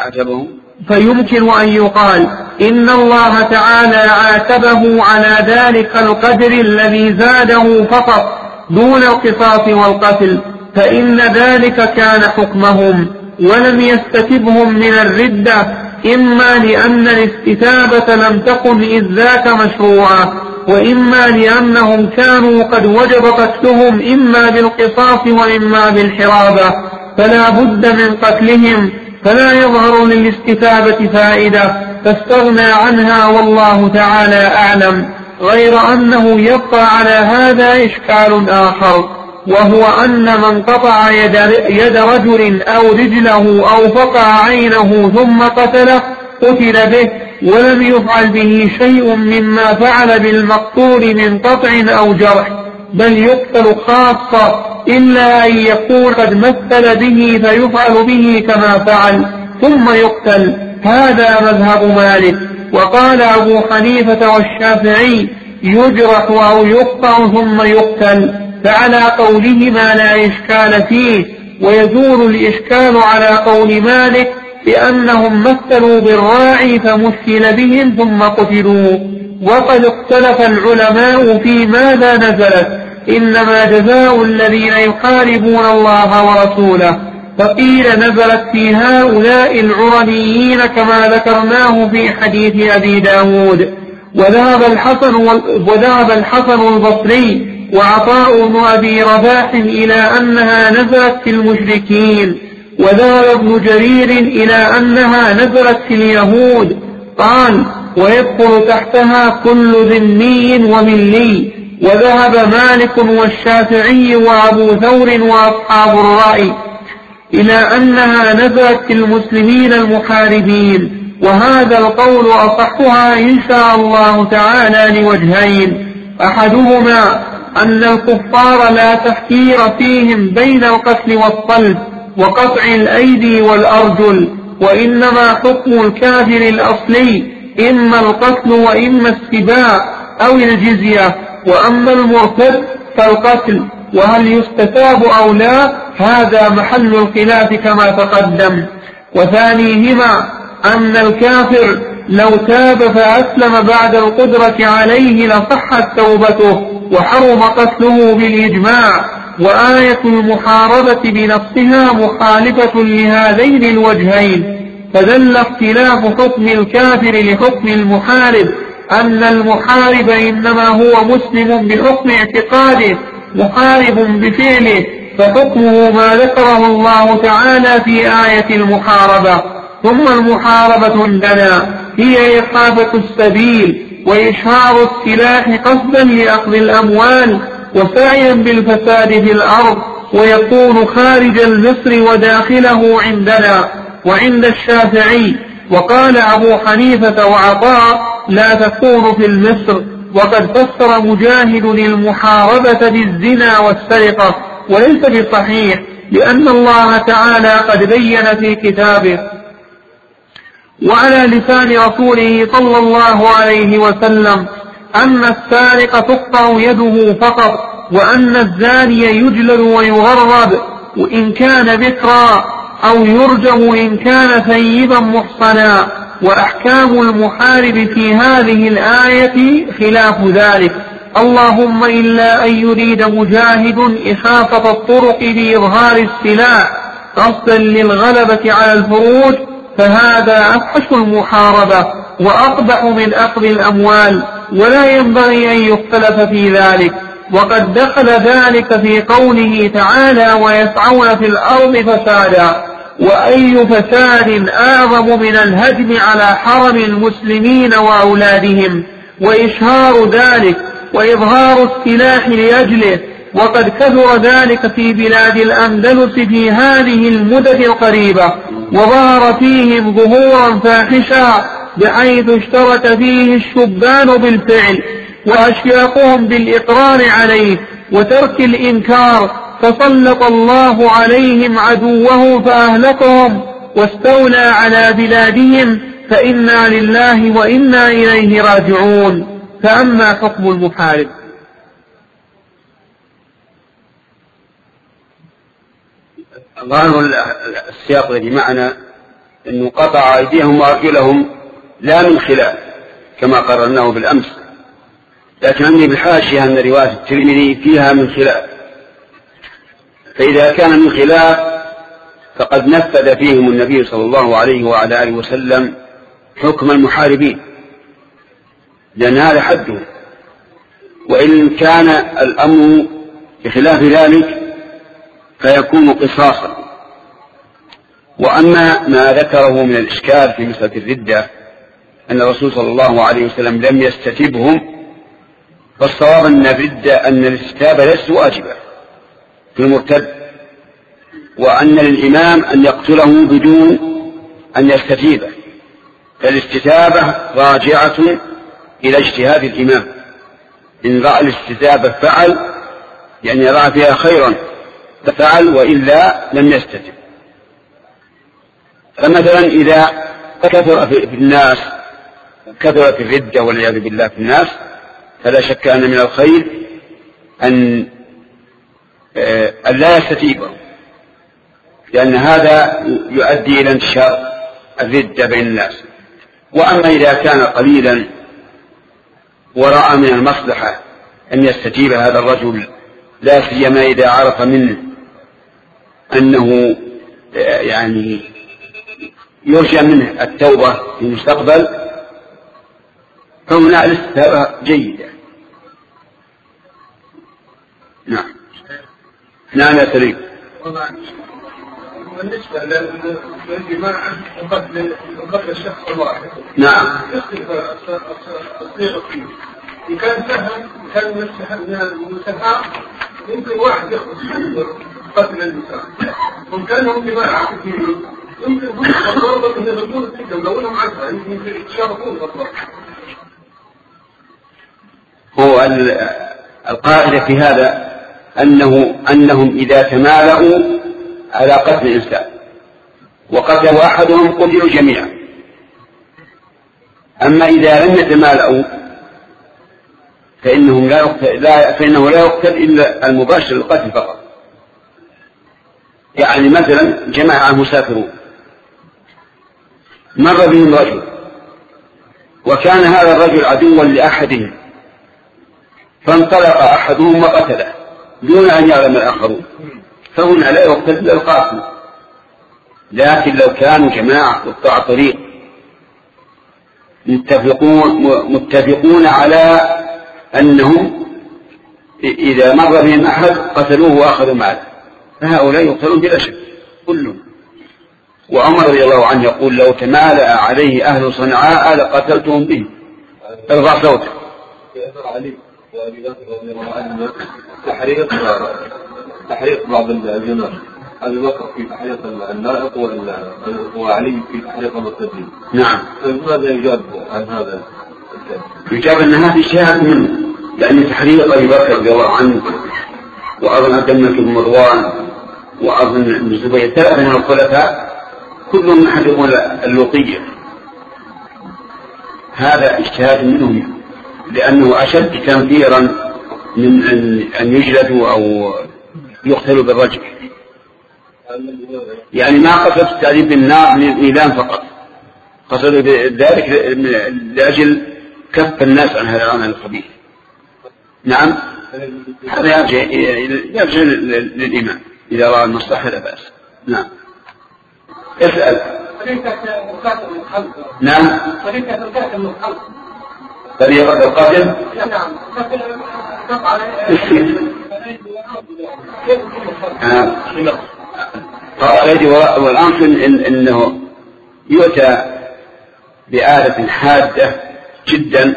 فيمكن أن يقال إن الله تعالى عاتبه على ذلك القدر الذي زاده فقط دون القصاص والقتل، فإن ذلك كان حكمهم، ولم يستتبهم من الردة، إما لأن الاستتابة لم تكن إذ ذاك مشروعة، وإما لأنهم كانوا قد وجب قتلهم إما بالقصاص وإما بالحرابة، فلا بد من قتلهم، فلا يظهر للاستتابة فائدة فاستغنى عنها، والله تعالى أعلم. غير أنه يبقى على هذا إشكال آخر، وهو أن من قطع يد, يد رجل أو رجله أو فقع عينه ثم قتله قتل به، ولم يفعل به شيء مما فعل بالمقتول من قطع أو جرح، بل يقتل خاصة، إلا أن يكون قد مثل به فيفعل به كما فعل ثم يقتل. هذا مذهب مالك. وقال أبو حنيفة والشافعي: يجرح أو يقطع ثم يقتل، فعلى قولهما لا إشكال فيه. ويزول الإشكال على قول مالك لأنهم مثلوا بالراعي فمثل بهم ثم قتلوا. وقد اختلف العلماء في ماذا نزلت: إنما جزاء الذين يحاربون الله ورسوله، فقيل نزلت في هؤلاء العرنيين كما ذكرناه في حديث أبي داود. وذهب الحسن, وذهب الحسن البصري وعطاء بن أبي رباح إلى أنها نزلت في المشركين، وذهب ابن جرير إلى أنها نزلت في اليهود. قال: ويدخل تحتها كل ذمي وملي. وذهب مالك والشافعي وأبو ثور وأصحاب الرأي إلى أنها نزلت في المسلمين المحاربين، وهذا القول أصحها إن شاء الله تعالى لوجهين: أحدهما أن الكفار لا تفكير فيهم بين القتل والصلب وقطع الأيدي والأرجل، وإنما حكم الكافر الأصلي إما القتل وإما السباع أو الجزية، وأما المرتد فالقتل، وهل يستتاب أو لا هذا محل الخلاف كما تقدم. وثانيهما أن الكافر لو تاب فأسلم بعد القدرة عليه لصحت توبته وحرم قتله بالإجماع، وآية المحاربة بنفسها مخالفة لهذين الوجهين، فدل اختلاف حكم الكافر لحكم المحارب أن المحارب إنما هو مسلم بحكم اعتقاده محارب بفعله، فحكمه ما ذكره الله تعالى في آية المحاربة. ثم المحاربة عندنا هي إخافة السبيل وإشهار السلاح قصدا لأخذ الأموال وسعيا بالفساد في الأرض، ويكون خارج المصر وداخله عندنا وعند الشافعي. وقال أبو حنيفة وعطاء لا تكون في المصر. وقد فسر مجاهد المحاربة بالزنا والسرقة، وليس بصحيح، لأن الله تعالى قد بين في كتابه وعلى لسان رسوله صلى الله عليه وسلم أن السارق تقطع يده فقط، وأن الزاني يجلد ويغرب وإن كان بكرا، أو يرجم إن كان ثيبا محصنا. وأحكام المحارب في هذه الآية خلاف ذلك، اللهم إلا أن يريد مجاهد إخافة الطرق بإظهار السلاح قصدا للغلبة على الفروج، فهذا أفحش المحاربة وأقبح من أخذ الأموال، ولا ينبغي أن يختلف في ذلك. وقد دخل ذلك في قوله تعالى ويسعون في الأرض فسادا، وأي فساد أعظم من الهجم على حرم المسلمين وأولادهم وإشهار ذلك وإظهار السلاح لأجله. وقد كثر ذلك في بلاد الأندلس في هذه المدة القريبة، وظهر فيهم ظهورا فاحشا بحيث اشترك فيه الشبان بالفعل وأشياخهم بالإقرار عليه وترك الإنكار، فسلط الله عليهم عدوه فأهلكهم واستولى على بلادهم، فإنا لله وإنا إليه راجعون. فأما حكم المحارب ظاهر السياق الذي معنا أنه قطع أيديهم وأرجلهم لا من خلاف كما قررناه بالأمس، لكن عندي بالحاشية أن رواية الترمذي فيها من خلاف، فإذا كان من خلاف فقد نفذ فيهم النبي صلى الله عليه وعلى آله وسلم حكم المحاربين، لأن هذا حده. وإن كان الأمر بخلاف ذلك فيكون قصاصا. وأما ما ذكره من الإشكال في مسألة الردة أن الرسول صلى الله عليه وسلم لم يستتبهم، فالصواب أن الردة أن الاستتابة ليست واجبة في المرتد، وأن للإمام أن يقتله بدون أن يستتيبه، فالاستتابة راجعة إلى اجتهاد الإمام، إن رأى الاستتابة فعل يعني رأى فيها خيرا ففعل، وإلا لم يستتب. فمثلا إذا كثر في الناس كثرت الردة والعياذ بالله في الناس، فلا شك أن من الخير أن أن لا يستتيبهم، لأن هذا يؤدي إلى انتشار الردة بين الناس. وأما إذا كان قليلا ورأى من المصلحة أن يستتيب هذا الرجل، لا سيما إذا عرف منه أنه يعني يرجى منه التوبة في المستقبل، فهنا الاستتابة جيدة. نعم نعم يا سليم. بالنسبة للجماعة وقتل الشخص الواحد، نعم الصيغة فيه إن كان سهم كان من المسحاق يمكن واحد يخلص قتل الإنسان، وإن كانهم جماعة كثيرين يمكن هم يتضربوا من الرجول السكة ولونهم عنها يمكن يتشاركون بالضبط. هو القاعدة في هذا أنه أنهم إذا تمالؤوا على قتل الإنسان وقتلوا أحدهم قتلوا جميعا. أما إذا لم يتمالؤوا فإنهم لا يقتل لا فإنه لا يقتل إلا المباشر للقتل فقط. يعني مثلا جماعة مسافرون مر بهم رجل وكان هذا الرجل عدوا لأحدهم، فانطلق أحدهم وقتله دون أن يعلم الآخرون، فهنا لا يقتل إلا القاتل، لكن لو كانوا جماعة قطاع طريق متفقون, متفقون على أنهم إذا مر بهم أحد قتلوه وأخذوا ماله فهؤلاء يقتلون بلا شك كلهم. وعمر رضي الله عنه يقول لو تمالأ عليه أهل صنعاء لقتلتهم به. ارفع صوتك. علي وأبي بكر رضي الله عنه تحريق تحريق بعض الجنود، أبي بكر في تحريق النائق وعلي في تحريق المرتدين. نعم. فماذا يجاب عن هذا؟ يجاب أن هذا اجتهاد منه، لأن تحريق أبي بكر رضي الله عنه وأظن عبد الملك بن مروان وأظن ابن الزبير ثلاثة من الخلفاء كلهم يحرقون اللوطية. هذا اجتهاد منهم لأنه أشد تنفيرا من أن يجلدوا أو يقتلوا بالرجل. يعني ما قصد التعذيب بالنار للإيلام فقط، قصد ذلك لأجل كف الناس عن هذا العمل الخبيث. نعم، هذا يرجع يرجع للإمام إذا رأى المصلحة لا بأس. نعم. اسأل. نعم. طريقة القاتل. نعم. قال والأمر إن إنه يؤتى بآلة حادة جدا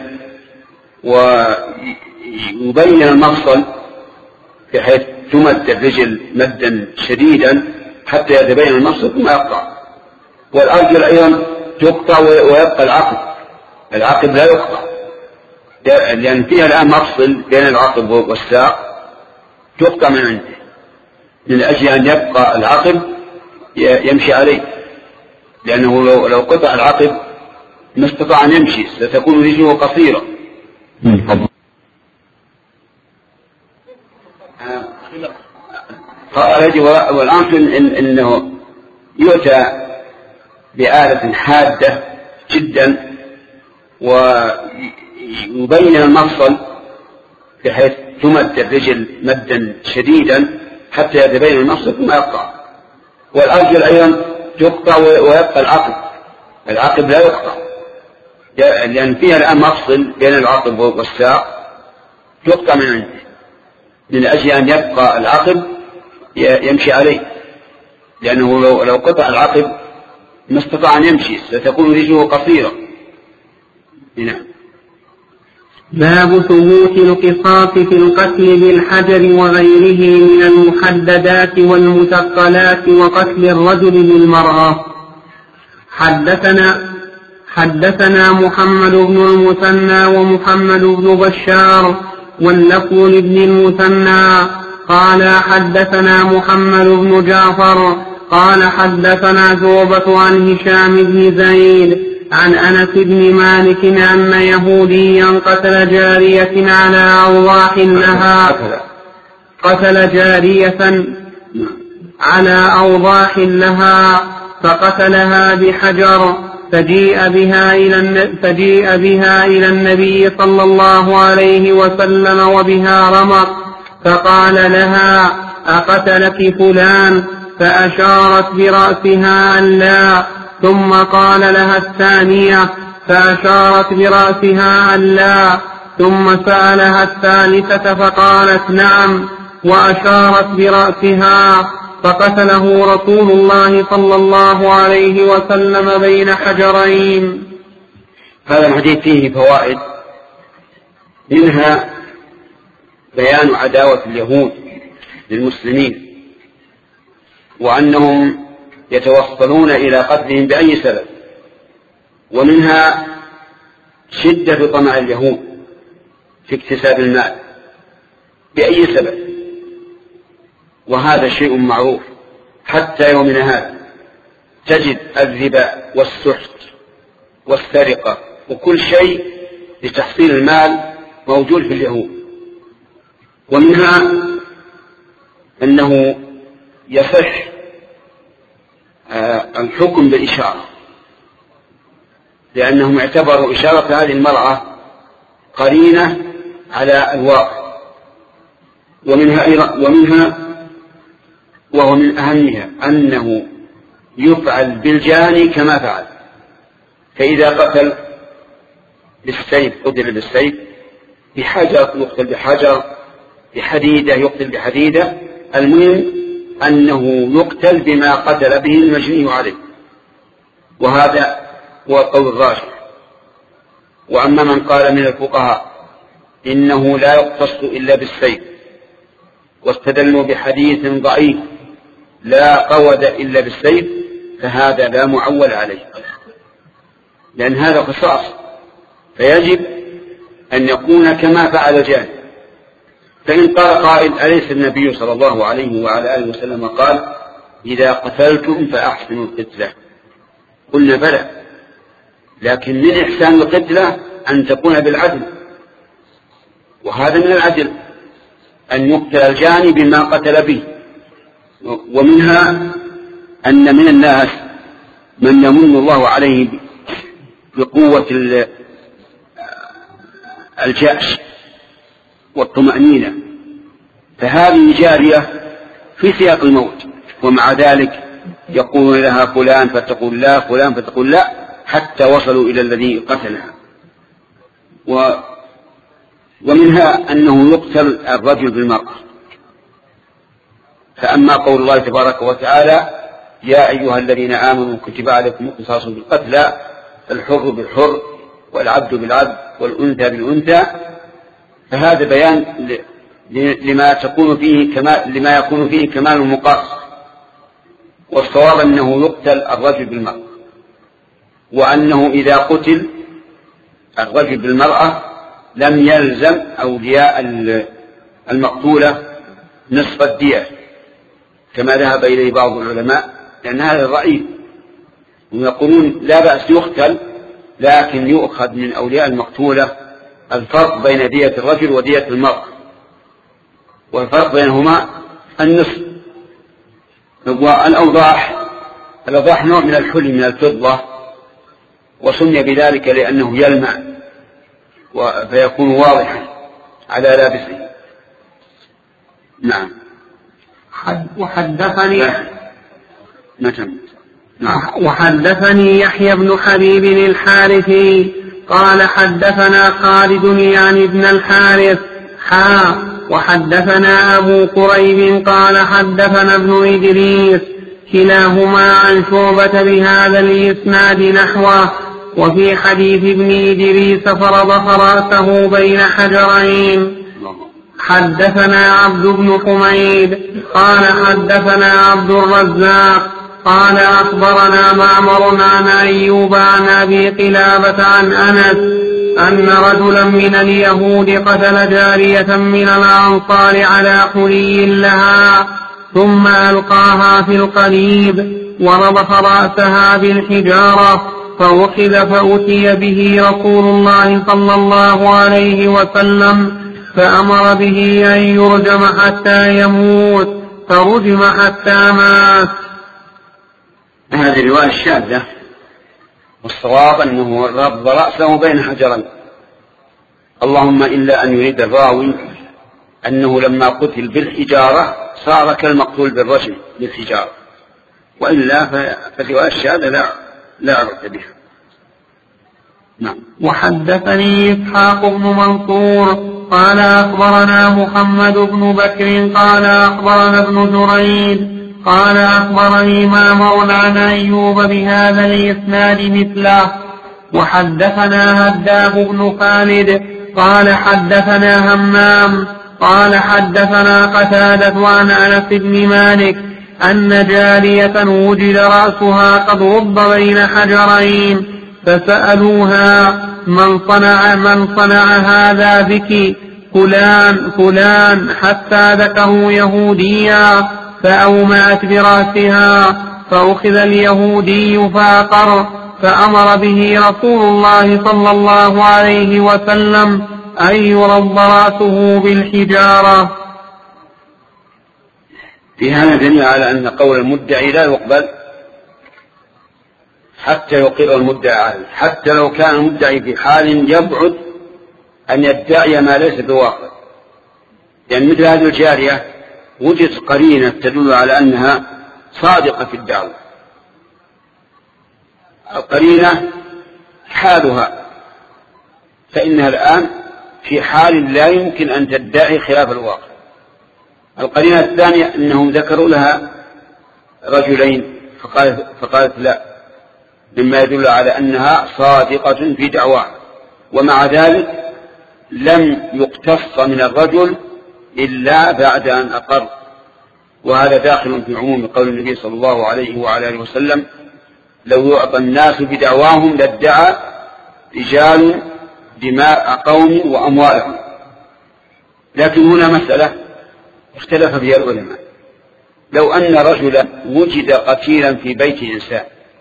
ويبين المفصل بحيث تمد الرجل مدا شديدا حتى يتبين المفصل ثم يقطع. والأرجل أيضا تقطع ويبقى العقب، العقب لا يقطع لأن فيها الآن مفصل بين العقب والساق تقطع من عنده من أجل أن يبقى العقب يمشي عليه، لأنه لو, لو قطع العقب ما استطاع أن يمشي ستكون رجله قصيرة. قال والأمر إن إنه يؤتى بآلة حادة جدا ويبين المفصل بحيث تمد الرجل مدا شديدا حتى يتبين المفصل ثم يقطع. والأرجل أيضا تقطع ويبقى العقب، العقب لا يقطع لأن فيها الآن مفصل بين العقب والساق تقطع من عنده من أجل أن يبقى العقب يمشي عليه، لأنه لو, لو قطع العقب ما استطاع أن يمشي ستكون رجله قصيرة. نعم. باب ثبوت القصاص في القتل بالحجر وغيره من المحددات والمثقلات وقتل الرجل بالمرأة. حدثنا حدثنا محمد بن المثنى ومحمد بن بشار واللفظ لابن المثنى قال حدثنا محمد بن جعفر قال حدثنا شعبة عن هشام بن زيد عن أنس بن مالك أن يهوديا قتل جارية على أوضاح لها قتل جارية على أوضاح لها فقتلها بحجر فجيء بها إلى فجيء بها إلى النبي صلى الله عليه وسلم وبها رمق فقال لها أقتلك فلان فأشارت برأسها أن لا ثم قال لها الثانية فأشارت برأسها أن لا ثم سألها الثالثة فقالت نعم وأشارت برأسها فقتله رسول الله صلى الله عليه وسلم بين حجرين. هذا الحديث فيه فوائد، منها بيان عداوة اليهود للمسلمين وأنهم يتوصلون إلى قتلهم بأي سبب، ومنها شدة طمع اليهود في اكتساب المال بأي سبب، وهذا شيء معروف حتى يومنا هذا. تجد الربا والسحت والسرقة وكل شيء لتحصيل المال موجود في اليهود. ومنها أنه يصح الحكم بالإشارة، لأنهم اعتبروا إشارة هذه المرأة قرينة على الواقع. ومنها, ومنها وهو من أهمها أنه يفعل بالجاني كما فعل. فإذا قتل بالسيف قتل بالسيف، بحجر يقتل بحجر، بحديدة يقتل بحديدة، المهم أنه يقتل بما قتل به المجني عليه، وهذا هو القول الراجح. وأما من قال من الفقهاء إنه لا يقتص إلا بالسيف، واستدلوا بحديث ضعيف لا قود إلا بالسيف، فهذا لا معول عليه، لأن هذا قصاص، فيجب أن يكون كما فعل الجاني. فإن قال قائل أليس النبي صلى الله عليه وعلى آله وسلم قال إذا قتلتم فأحسنوا القتلة؟ قلنا بلى، لكن من إحسان القتلة أن تكون بالعدل، وهذا من العدل أن يقتل الجاني بما قتل به. ومنها أن من الناس من يمن الله عليه بقوة الجأش والطمأنينة، فهذه جارية في سياق الموت، ومع ذلك يقول لها فلان فتقول لا، فلان فتقول لا، حتى وصلوا إلى الذي قتلها. و ومنها أنه يقتل الرجل بالمرأة. فأما قول الله تبارك وتعالى يا أيها الذين آمنوا كتب عليكم القصاص بالقتلى، الحر بالحر والعبد بالعبد والأنثى بالأنثى، فهذا بيان لما تكون فيه كمال لما يكون فيه كمال المقاص. والصواب أنه يقتل الرجل بالمرأة، وأنه إذا قتل الرجل بالمرأة لم يلزم أولياء المقتولة نصف الدية كما ذهب إليه بعض العلماء، لأن هذا ضعيف، ويقولون لا بأس يقتل، لكن يؤخذ من أولياء المقتولة الفرق بين دية الرجل ودية المرأة، والفرق بينهما النصف. والأوضاح الأوضاح نوع من الحلي من الفضة، وسمي بذلك لأنه يلمع فيكون واضحا على لابسه. نعم. وحدثني نعم. نعم. وحدثني يحيى بن حبيب الحارثي قال حدثنا خالد يعني بن الحارث حا وحدثنا أبو قريب قال حدثنا ابن إدريس كلاهما عن شعبة بهذا الإسناد نحوه. وفي حديث ابن إدريس فرض رأسه بين حجرين. حدثنا عبد بن حميد قال حدثنا عبد الرزاق قال أخبرنا معمر عن أيوب عن أبي قلابة عن أنس أن رجلا من اليهود قتل جارية من الأنصار على حلي لها ثم ألقاها في القليب ورضخ رأسها بالحجارة، فأخذ فأتي به رسول الله صلى الله عليه وسلم فأمر به أن يرجم حتى يموت، فرجم حتى مات. هذه الرواية الشاذة، والصواب أنه رض رأسه بين حجرين، اللهم إلا أن يريد الراوي أنه لما قتل بالحجارة صار كالمقتول بالرجم بالحجارة، وإلا فالرواية الشاذة لا لا عرفت بها. نعم. وحدثني إسحاق بن منصور قال أخبرنا محمد بن بكر قال أخبرنا ابن جريج قال أخبرني معمر عن أيوب بهذا الإسناد مثله. وحدثنا هداب بن خالد قال حدثنا همام قال حدثنا قتادة عن أنس بن مالك أن جارية وجد رأسها قد رب بين حجرين، فسألوها من صنع من صنع هذا بك؟ فلان فلان، حتى ذكروا يهوديا، فأومأت برأسها، فأخذ اليهودي فأقر، فأمر به رسول الله صلى الله عليه وسلم أن يرض رأسه بالحجارة. في هذا دليل على أن قول المدعي لا يقبل حتى يقر المدعي عليه، حتى لو كان المدعي في حال يبعد أن يدعي ما ليس بواقع، لأن مثل هذه الجارية وجد قرينة تدل على أنها صادقة في الدعوة، القرينة حالها، فإنها الآن في حال لا يمكن أن تدعي خلاف الواقع. القرينة الثانية أنهم ذكروا لها رجلين فقالت, فقالت لا، مما يدل على أنها صادقة في دعواها، ومع ذلك لم يقتص من الرجل إلا بعد أن أقر. وهذا داخل في عموم قول النبي صلى الله عليه وعلى آله وسلم: لو يعطى الناس بدعواهم لادعى رجال دماء قوم وأموالهم. لكن هنا مسألة اختلف فيها العلماء: لو أن رجلا وجد قتيلا في بيت إنسان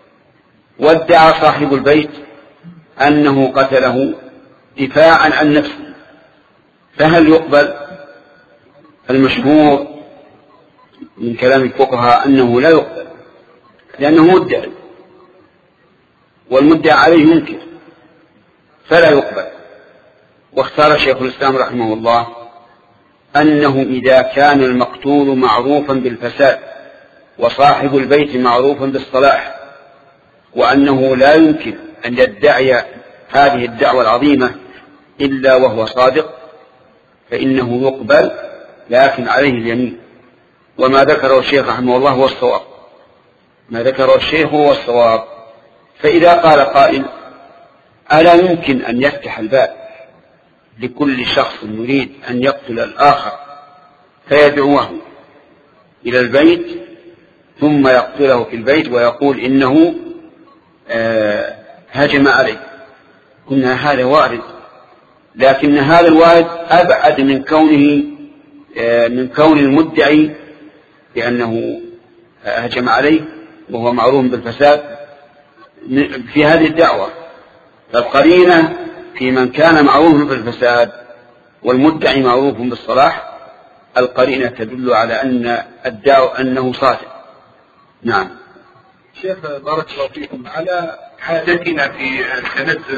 وادعى صاحب البيت أنه قتله دفاعا عن نفسه، فهل يقبل؟ المشهور من كلام الفقهاء أنه لا يقبل، لأنه مدعي، والمدعى عليه ينكر، فلا يقبل. واختار شيخ الإسلام رحمه الله أنه إذا كان المقتول معروفا بالفساد وصاحب البيت معروفا بالصلاح، وأنه لا يمكن أن يدعي هذه الدعوة العظيمة إلا وهو صادق، فإنه يقبل، لكن عليه اليمين. وما ذكره الشيخ رحمه الله هو الصواب، ما ذكره الشيخ هو الصواب. فإذا قال قائل: ألا يمكن أن يفتح الباب لكل شخص يريد أن يقتل الآخر فيدعوه إلى البيت ثم يقتله في البيت ويقول إنه آه هجم عليه؟ قلنا هذا وارد، لكن هذا الوارد أبعد من كونه آه من كون المدعي بأنه هجم عليه وهو معروف بالفساد في هذه الدعوة. فالقرينة في من كان معروف بالفساد والمدعي معروف بالصلاح، القرينة تدل على أن الدعوة أنه صادق. نعم. شيخ بارك الله فيكم، على حاجتنا في التنزل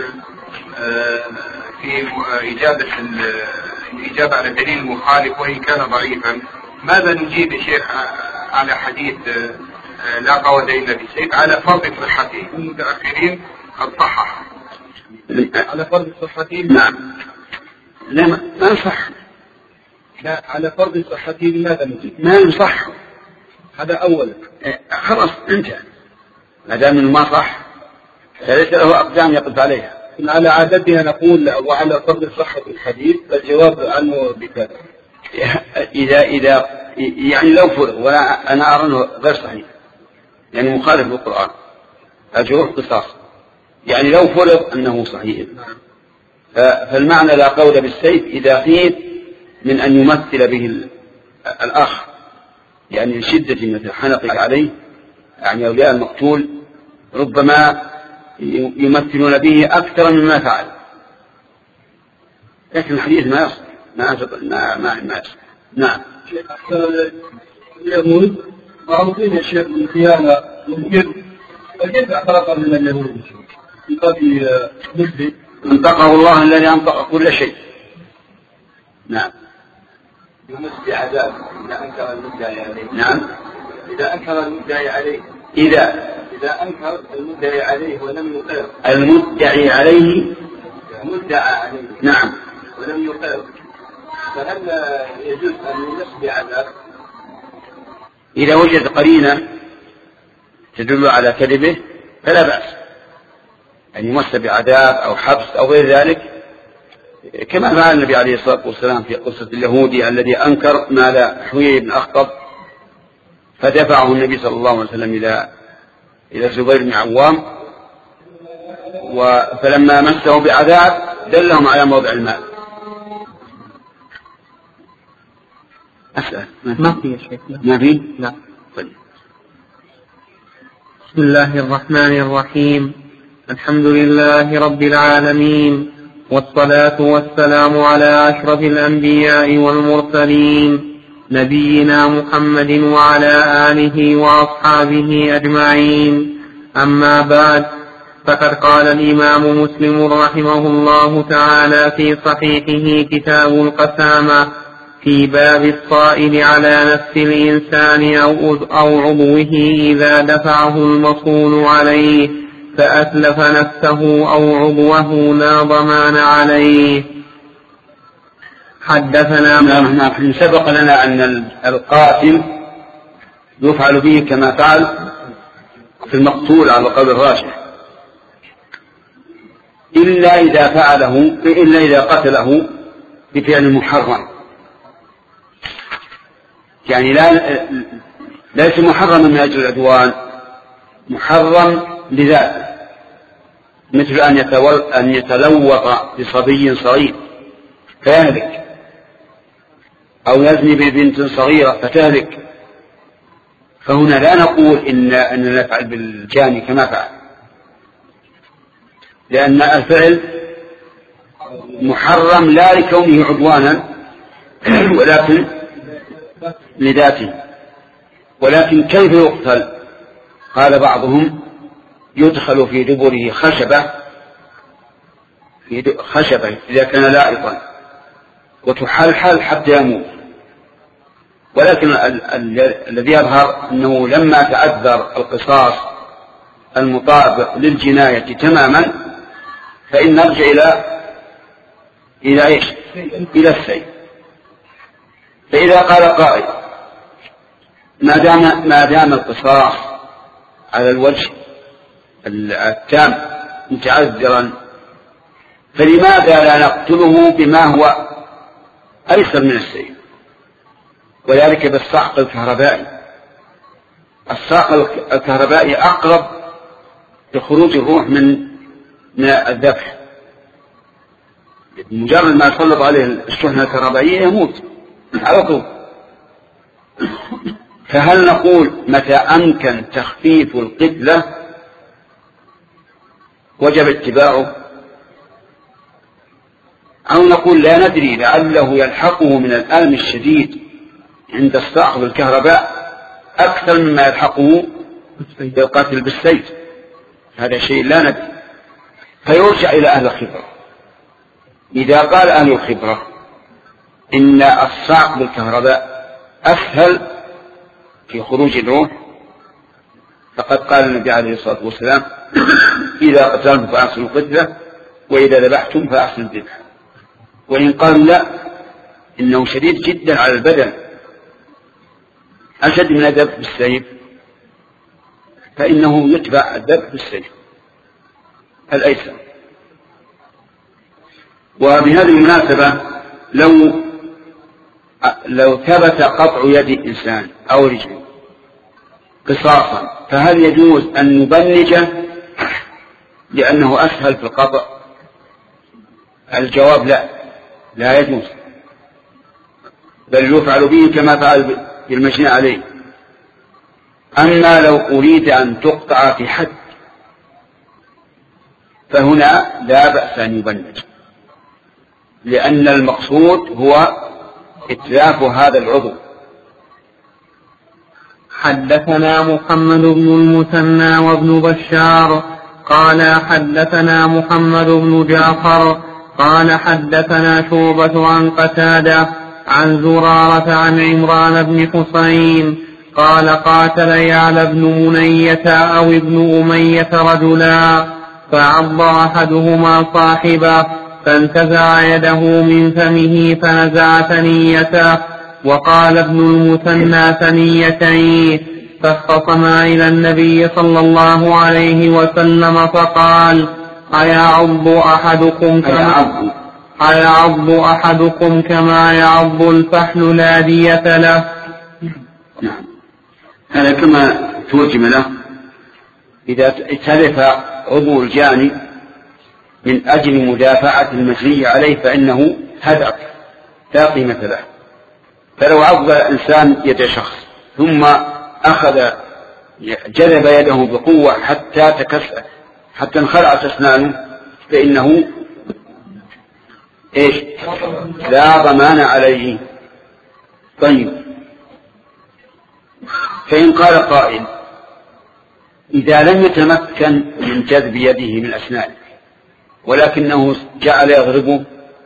في إجابة الإجابة على دليل مخالف وإن كان ضعيفا، ماذا نجيب يا شيخ على حديث لا قوة إلا بالسيف على فرض صحته؟ المتأخرين قد صحح على فرض صحته. نعم. لا ما صح. لا، على فرض صحته لماذا نجيب؟ ما يصح. هذا أولا. خلاص انتهى، ما دام ما صح فليس له أقدام يقف عليها. على عادتنا نقول وعلى فرض صحة الحديث فالجواب عنه بكذا. إذا إذا يعني لو فرض، ولا أنا أرى أنه غير صحيح، يعني مخالف للقرآن، الجروح قصاص، يعني لو فرض أنه صحيح فالمعنى لا قول بالسيف إذا خيف من أن يمثل به الآخر، يعني شدة مثل حنقك عليه، يعني أولياء المقتول ربما يمثلون به أكثر مما فعل، لكن الحديث ما يصح، ما ما ما, ما يصح. نعم. اليهود معروفين يا شيخ بالخيانة والكذب، فكيف اعترف من اليهود في قبل نبي انطقه الله الذي انطق كل شيء. نعم. يمس بعذاب إذا أنكر المدعي عليه. نعم. إذا أنكر المدعي عليه. إذا إذا أنكر المدعي عليه ولم يقر. المدعي عليه. مدعى عليه. نعم. ولم يقر، فهل يجوز أن يمس بعذاب؟ إذا وجد قرينة تدل على كذبه فلا بأس أن يمس بعذاب أو حبس أو غير ذلك، كما فعل النبي عليه الصلاة والسلام في قصة اليهودي الذي أنكر مال حيي بن أخطب، فدفعه النبي صلى الله عليه وسلم إلى إلى الزبير بن عوام، فلما مسه بعذاب دلهم على موضع المال. أسأل ما في يا شيخ. ما في؟ لا. طيب. بسم الله الرحمن الرحيم، الحمد لله رب العالمين، والصلاة والسلام على أشرف الأنبياء والمرسلين نبينا محمد وعلى آله وأصحابه أجمعين. أما بعد، فقد قال الإمام مسلم رحمه الله تعالى في صحيحه كتاب القسامة في باب الصائل على نفس الإنسان أو عضوه إذا دفعه المصون عليه، فأتلف نفسه أو عضوه لا ضمان عليه. حدثنا نحن سبق لنا أن القاتل يفعل به كما فعل في المقتول على القول الراجح، إلا إذا فعله إلا إذا قتله بفعل محرم، يعني لا ليس محرما من أجل العدوان، محرم لذاته، مثل أن أن يتلوط بصبي صغير فيهلك، أو يزني ببنت صغيرة فتهلك، فهنا لا نقول إن أننا نفعل بالجاني كما فعل، لأن الفعل محرم لا لكونه عدوانا ولكن لذاته. ولكن كيف يقتل؟ قال بعضهم يدخل في دبره خشبة في خشبة إذا كان لائقا وتحلحل حتى يموت. ولكن الذي يظهر أنه لما تعذر القصاص المطابق للجناية تماما فإن نرجع إلى إلى إيش؟ إلى السيف. فإذا قال قائل ما دام ما دام القصاص على الوجه التام متعذرا فلماذا لا نقتله بما هو أيسر من السيف؟ وذلك بالصعق الكهربائي. الصعق الكهربائي أقرب لخروج الروح من من الذبح، مجرد ما يسلط عليه الشحنة الكهربائية يموت على طول. فهل نقول متى أمكن تخفيف القتلة وجب اتباعه، أو نقول لا ندري لعله يلحقه من الألم الشديد عند الصعق بالكهرباء أكثر مما يلحقه بالقتل بالسيف؟ هذا شيء لا ندري. فيرجع إلى أهل الخبرة. إذا قال أهل الخبرة إن الصعق بالكهرباء أسهل في خروج الروح، فقد قال النبي عليه الصلاة والسلام إذا قتلتم فأحسنوا القتلة وإذا ذبحتم فأحسنوا الذبح. وإن قالوا لا إنه شديد جدا على البدن أشد من الذبح بالسيف فإنه يتبع الذبح بالسيف الأيسر. وبهذه المناسبة لو لو ثبت قطع يد إنسان أو رجل قصاصا فهل يجوز أن نبنجه لأنه أسهل في القطع؟ الجواب لا، لا يجوز، بل يفعل به كما فعل بالمجني عليه. أما لو أريد أن تقطع في حد فهنا لا بأس أن يبنج، لأن المقصود هو إتلاف هذا العضو. حدثنا محمد بن المثنى وابن بشار قال حدثنا محمد بن جعفر قال حدثنا شعبة عن قتادة عن زرارة عن عمران بن حسين قال قاتل يعلى بن منية أو ابن أمية رجلا فعض أحدهما صاحبه فانتزع يده من فمه فنزع ثنيته، وقال ابن المثنى ثنيتين، فاختصما إلى النبي صلى الله عليه وسلم فقال أيعض أحدكم كما أيعض أحدكم كما يعض الفحل لا دية له؟ نعم، هذا كما ترجم له إذا اتلف عضو الجاني من أجل مدافعة المجني عليه فإنه هدر لا قيمة له. فلو عض إنسان يد شخص ثم أخذ جذب يده بقوة حتى تكسر حتى انخلعت أسنانه فإنه إيش؟ لا ضمان عليه. طيب، فإن قال قائل إذا لم يتمكن من جذب يده من أسنانه ولكنه جعل يضربه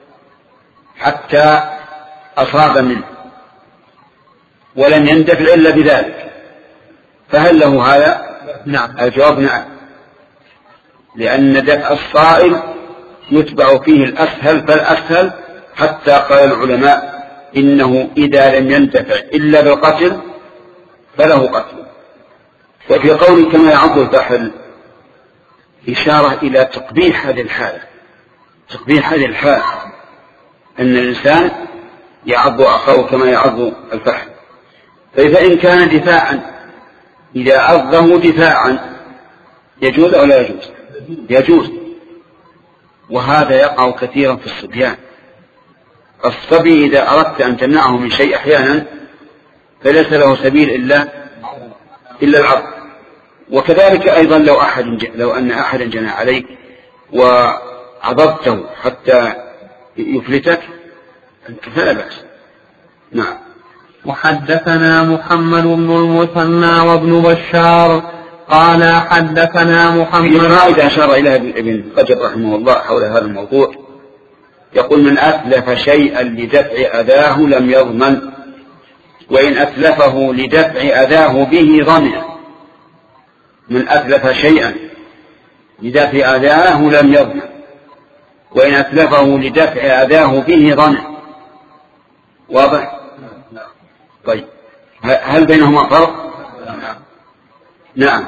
حتى أصاب منه ولم يندفع إلا بذلك فهل له هذا؟ نعم. الجواب نعم. لأن دفع الصائل يتبع فيه الأسهل فالأسهل، حتى قال العلماء إنه إذا لم ينتفع إلا بالقتل فله قتل. وفي قول كما يعض الفحل إشارة إلى تقبيح هذه الحالة، تقبيح هذه الحالة أن الإنسان يعض أخاه كما يعض الفحل. فإن كان دفاعا، إذا عضه دفاعا يجوز أو لا يجوز؟ يجوز. وهذا يقع كثيرا في الصبيان. الصبي إذا أردت أن تمنعه من شيء أحيانا فليس له سبيل إلا إلا العض. وكذلك أيضا لو أحد لو أن أحدا جنى عليك وعضبته حتى يفلتك فلا بأس. نعم. وحدثنا محمد بن المثنى وابن بشار قال حدثنا محمد. فيما إذا أشار إلى ابن رجب رحمه الله حول هذا الموضوع يقول: من أتلف شيئا لدفع أذاه لم يضمن، وإن أتلفه لدفع أذاه به ضمن. من أتلف شيئا لدفع أذاه لم يضمن، وإن أتلفه لدفع أذاه به ضمن. واضح؟ طيب، هل بينهما فرق؟ نعم.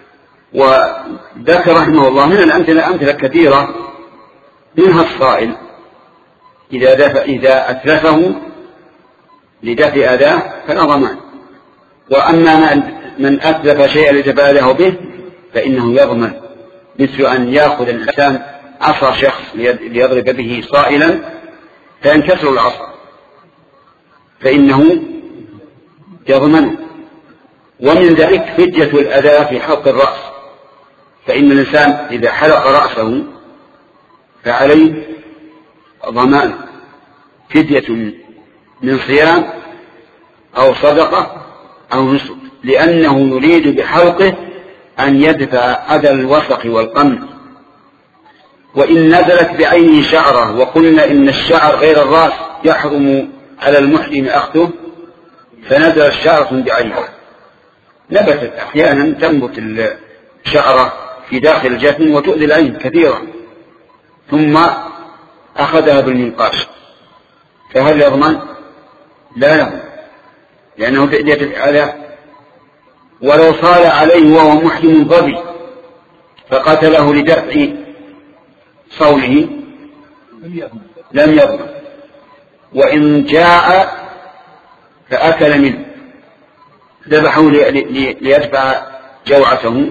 وذكر رحمه الله من الأمثلة أمثلة كثيرة، منها الصائل إذا, دفع إذا أتلفه لدفع أذاه فلا ضمان. وأما من أتلف شيئا لدفع أذاه به فإنه يضمن، مثل أن يأخذ الإنسان عصا شخص ليضرب به صائلا فينكسر العصا فإنه يضمن. ومن ذلك فدية الأذى في حلق الرأس، فإن الإنسان إذا حلق رأسه فعليه ضمان فدية من صيام أو صدقة أو نسك، لأنه يريد بحلقه أن يدفع أذى الوسخ والقمل. وإن نزلت بعين شعره، وقلنا إن الشعر غير الرأس يحرم على المحرم أخذه، فنزلت شعرة بعينه، نبتت أحيانا تنبت الشعرة في داخل الجفن وتؤذي العين كثيرا، ثم أخذها بالمنقاش، فهل يضمن؟ لا يضمن، لأنه فدية الأذى. ولو صال عليه وهو محرم ظبي فقتله لدفع صوله لم يضمن. وإن جاء فأكل منه ذبحه ليدفع جوعته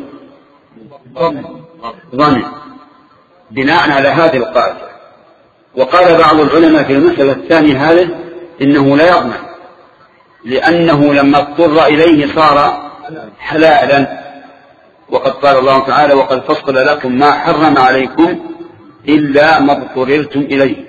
ضمن بناء على هذه القاعدة. وقال بعض العلماء في المسألة الثانية هذه إنه لا يضمن، لأنه لما اضطر إليه صار حلالا، وقد قال الله تعالى: وقد فصل لكم ما حرم عليكم إلا ما اضطررتم إليه.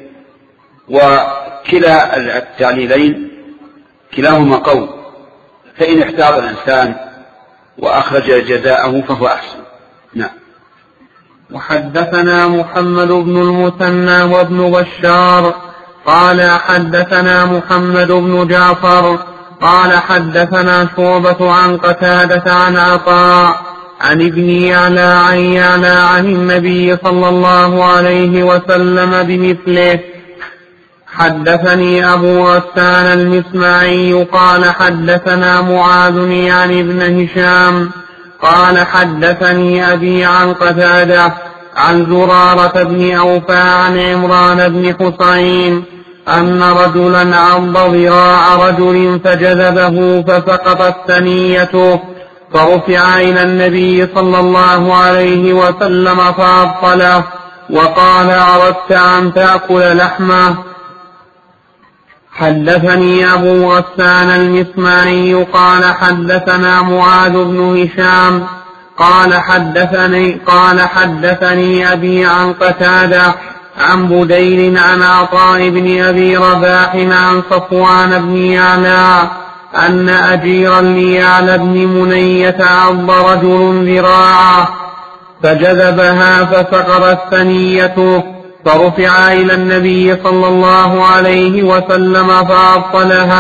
وكلا التعليلين كلاهما قول، فإن احتاط الإنسان وأخرج جزاءه فهو أحسن. نعم. وحدثنا محمد بن المثنى وابن بشار قال حدثنا محمد بن جعفر قال حدثنا شعبة عن قتادة عن عطاء عن ابن يعلى عن يعلى عن النبي صلى الله عليه وسلم بمثله. حدثني أبو غسان المسمعي قال حدثنا معاذ عن ابن هشام قال حدثني أبي عن قتادة عن زرارة بن أوفى عن عمران بن حسين أن رجلا عض ذراع رجل فجذبه فسقطت ثنيته، فرفع إلى النبي صلى الله عليه وسلم فأبطله وقال: أردت أن تأكل لحمه؟ حدثني أبو غسان المسمعي قال حدثنا معاذ بن هشام قال حدثني قال حدثني أبي عن قتادة عن بديل عن عطاء بن أبي رباح عن صفوان بن يعلى أن أجيرا ليعلى بن منية عض رجل ذراعه فجذبها فسقطت ثنيته، فرفع إلى النبي صلى الله عليه وسلم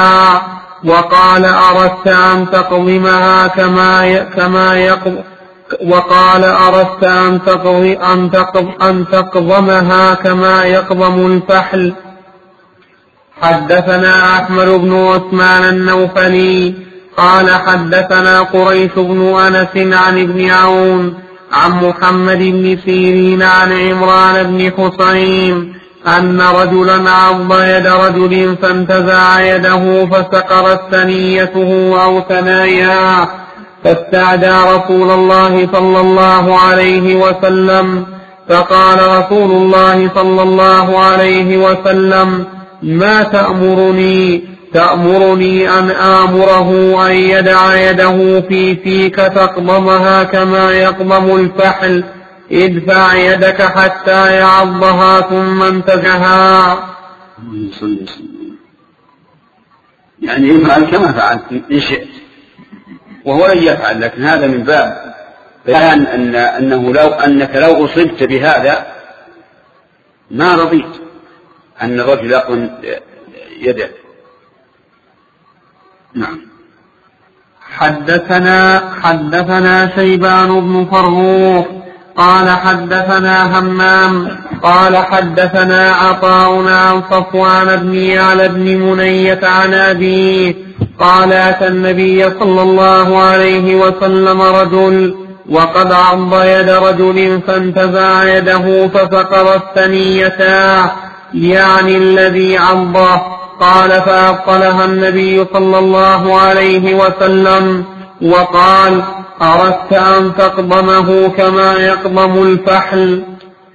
فأبطلها وقال: أردت أن تقضمها كما كما وقال أردت أن تقضي أن تقض أن تقضمها كما يقضم الفحل. حدثنا أحمد بن عثمان النوفلي قال حدثنا قريش بن أنس عن ابن عون عن محمد بن سيرين عن عمران بن حسين أن رجلا عض يد رجل فانتزع يده فسقرت ثنيته أو ثناياه فاستعدى رسول الله صلى الله عليه وسلم فقال رسول الله صلى الله عليه وسلم ما تأمرني تأمرني أن آمره أن يدع يده في فيك تقضمها كما يقضم الفحل ادفع يدك حتى يعضها ثم انتزعها. يعني يفعل كما فعلت إن شئت، وهو لن يفعل، لكن هذا من باب بيان أن أنه لو أنك لو أصبت بهذا ما رضيت أن الرجل يقضم يده. نعم. حدثنا حدثنا شيبان بن فروخ قال حدثنا همام قال حدثنا عطاء عن صفوان بن يعلى بن منية عن أبيه قال أتى النبي صلى الله عليه وسلم رجل وقد عض يد رجل فانتزع يده ففقرت ثنيتاه يعني الذي عضه. قال فأبطلها النبي صلى الله عليه وسلم وقال أردت أن تقضمه كما يقضم الفحل.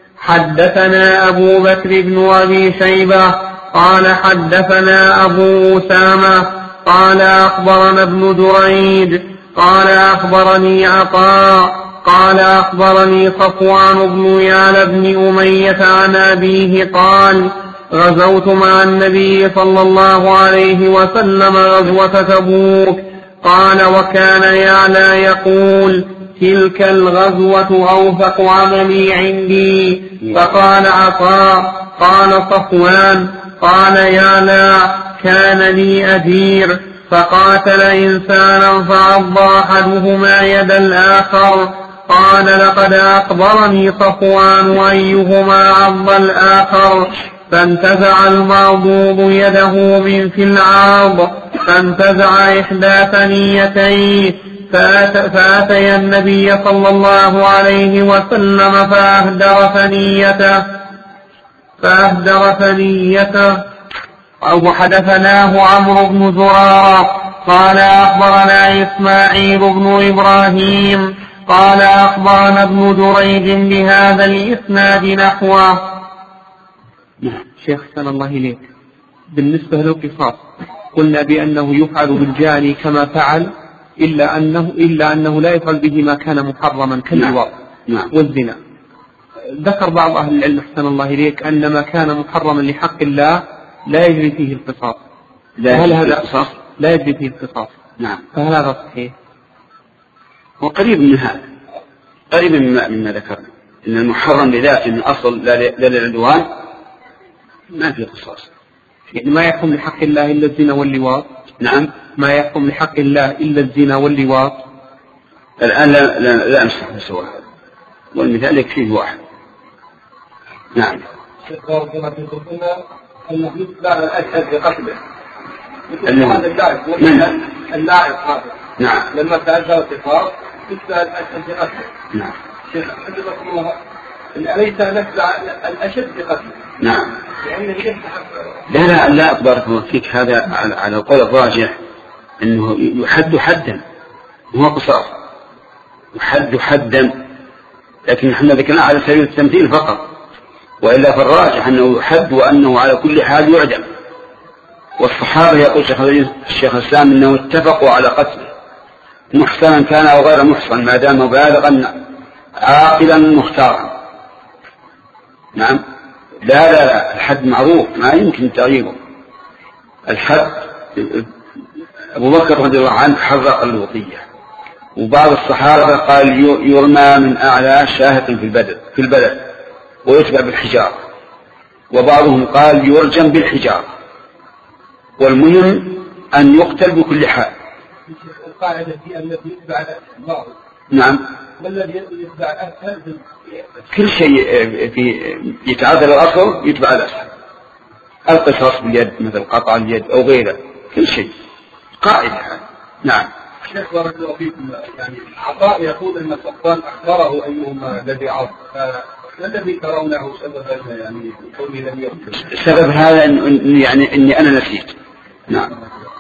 حدثنا أبو بكر بن أبي شيبة قال حدثنا أبو أسامة قال أخبرنا ابن دريد قال أخبرني عطاء قال أخبرني صفوان بن يعلى بن أمية عن أبيه قال غزوت مع النبي صلى الله عليه وسلم غزوة تبوك. قال وكان يعلى يقول تلك الغزوة أوثق عملي عندي. فقال عطاء قال صفوان قال يعلى كان لي أجير فقاتل إنسانا فعض أحدهما يد الآخر. قال لقد أخبرني صفوان أيهما عض الآخر فانتزع المعضوض يده من في العاض فانتزع إحدى ثنيتيه فأتي النبي صلى الله عليه وسلم فأهدر ثنيته فأهدر ثنيته أو حدثناه عمرو بن زرارة قال أخبرنا إسماعيل بن إبراهيم قال أخبرنا ابن دريد بهذا الإسناد نحوه. شيخ سن الله إليك، بالنسبة للقصاص قلنا بأنه يفعل بالجاني كما فعل إلا أنه, إلا أنه لا يفعل به ما كان محرما كاللواط والزنا. ذكر بعض أهل العلم أحسن الله إليك أن ما كان محرما لحق الله لا يجري فيه القصاص. هل هذا القصاص لا يجري فيه القصاص؟ نعم. فهل هذا صحيح؟ وقريب من هذا، قريب مما, مما ذكرنا إن المحرم بذاته من أصل لا للعدوان ما في قصاص. يعني ما يحكم لحق الله إلا الزنا واللواط. نعم. ما يحكم لحق الله إلا الزنا واللواط. الآن لا, لا, لا أمسح سوى هذا، والمثال يكفيه واحد. نعم. شيخ بارك الله فيكم، قلنا أنه يتبع الأشهد بقتله مثل هذا اللاعب اللاعب هذا. نعم. لما تأجر القصاص يتبع الأشهد بقتله. نعم. شيخ حفظكم الله، أليس نتبع الأشد بقتله؟ نعم. لأنه يستحق. لا لا لا بارك الله فيك، هذا على القول الراجح أنه يحد حدا هو قصاص، يحد حدا، لكن نحن ذكرنا على سبيل التمثيل فقط، وإلا فالراجح أنه يحد وأنه على كل حال يعدم. والصحابة يقول الشيخ الإسلام أنه اتفقوا على قتله محسنا كان أو غير محسن ما دام بالغا عاقلا مختارا. نعم. لا لا لا الحد معروف ما يمكن تغييره. الحد أبو بكر رضي الله عنه حرق اللوطية، وبعض الصحابة قال يرمى من أعلى شاهق في البلد في البلد ويتبع بالحجار، وبعضهم قال يرجم بالحجار، والمهم أن يقتل بكل حال. القاعدة في التي يتبع الباطل نعم. ما الذي يتبع؟ كل شيء في يتعدل الأصل يتبع الأصل. القصاص باليد مثل قطع اليد أو غيره، كل شيء قاعدة. نعم. شيخ بارك الله فيكم، يعني عطاء يقول أن صفوان أخبره أيهما الذي عرض، ما الذي ترونه سببا يعني كونه لم يذكر؟ السبب هذا يعني إني أنا نسيت. نعم.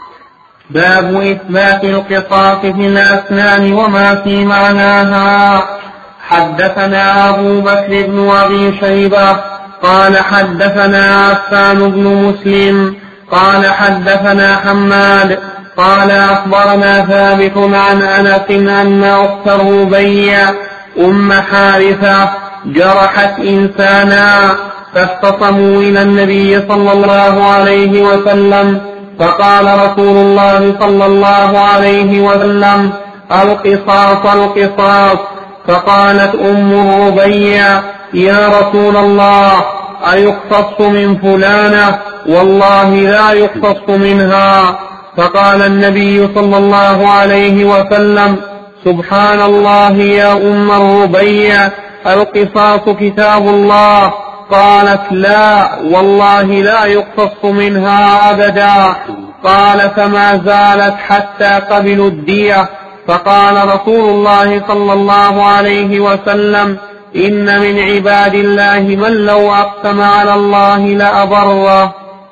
باب إثبات القصاص في الأسنان وما في معناها. حدثنا أبو بكر بن أبي شيبة قال حدثنا عفان بن مسلم قال حدثنا حماد قال أخبرنا ثابت عن أنس أن أخت الربيع أم حارثة جرحت إنسانا فاختصموا إلى النبي صلى الله عليه وسلم، فقال رسول الله صلى الله عليه وسلم: القصاص القصاص. فقالت أم الربيع: يا رسول الله، أيقتص من فلانة؟ والله لا يقتص منها. فقال النبي صلى الله عليه وسلم: سبحان الله يا أم الربيع، القصاص كتاب الله. قالت: لا والله لا يقتص منها أبدا. قال: فما زالت حتى قبلوا الدية. فقال رسول الله صلى الله عليه وسلم: إن من عباد الله من لو أقسم على الله لأبره.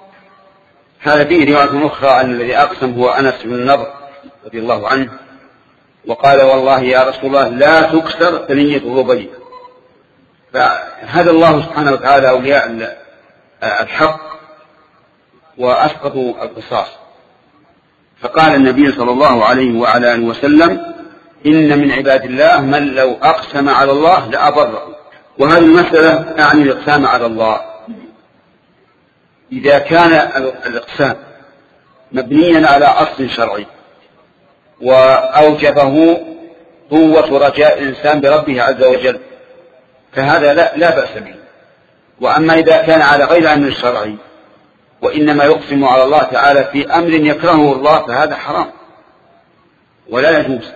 هذا فيه رواية أخرى أن الذي أقسم هو أنس بن النضر رضي الله عنه، وقال: والله يا رسول الله لا تكسر ثنية الربيع. فهذا الله سبحانه وتعالى أولياء الحق وأسقطوا القصاص. فقال النبي صلى الله عليه وعلى آله وسلم: إن من عباد الله من لو أقسم على الله لأبره. وهذه المسألة يعني الإقسام على الله. إذا كان الإقسام مبنيا على أصل شرعي وأوجبه قوة رجاء الإنسان بربه عز وجل فهذا لا, لا بأس به. وأما إذا كان على غير أمر شرعي وإنما يقسم على الله تعالى في أمر يكرهه الله فهذا حرام ولا يجوز.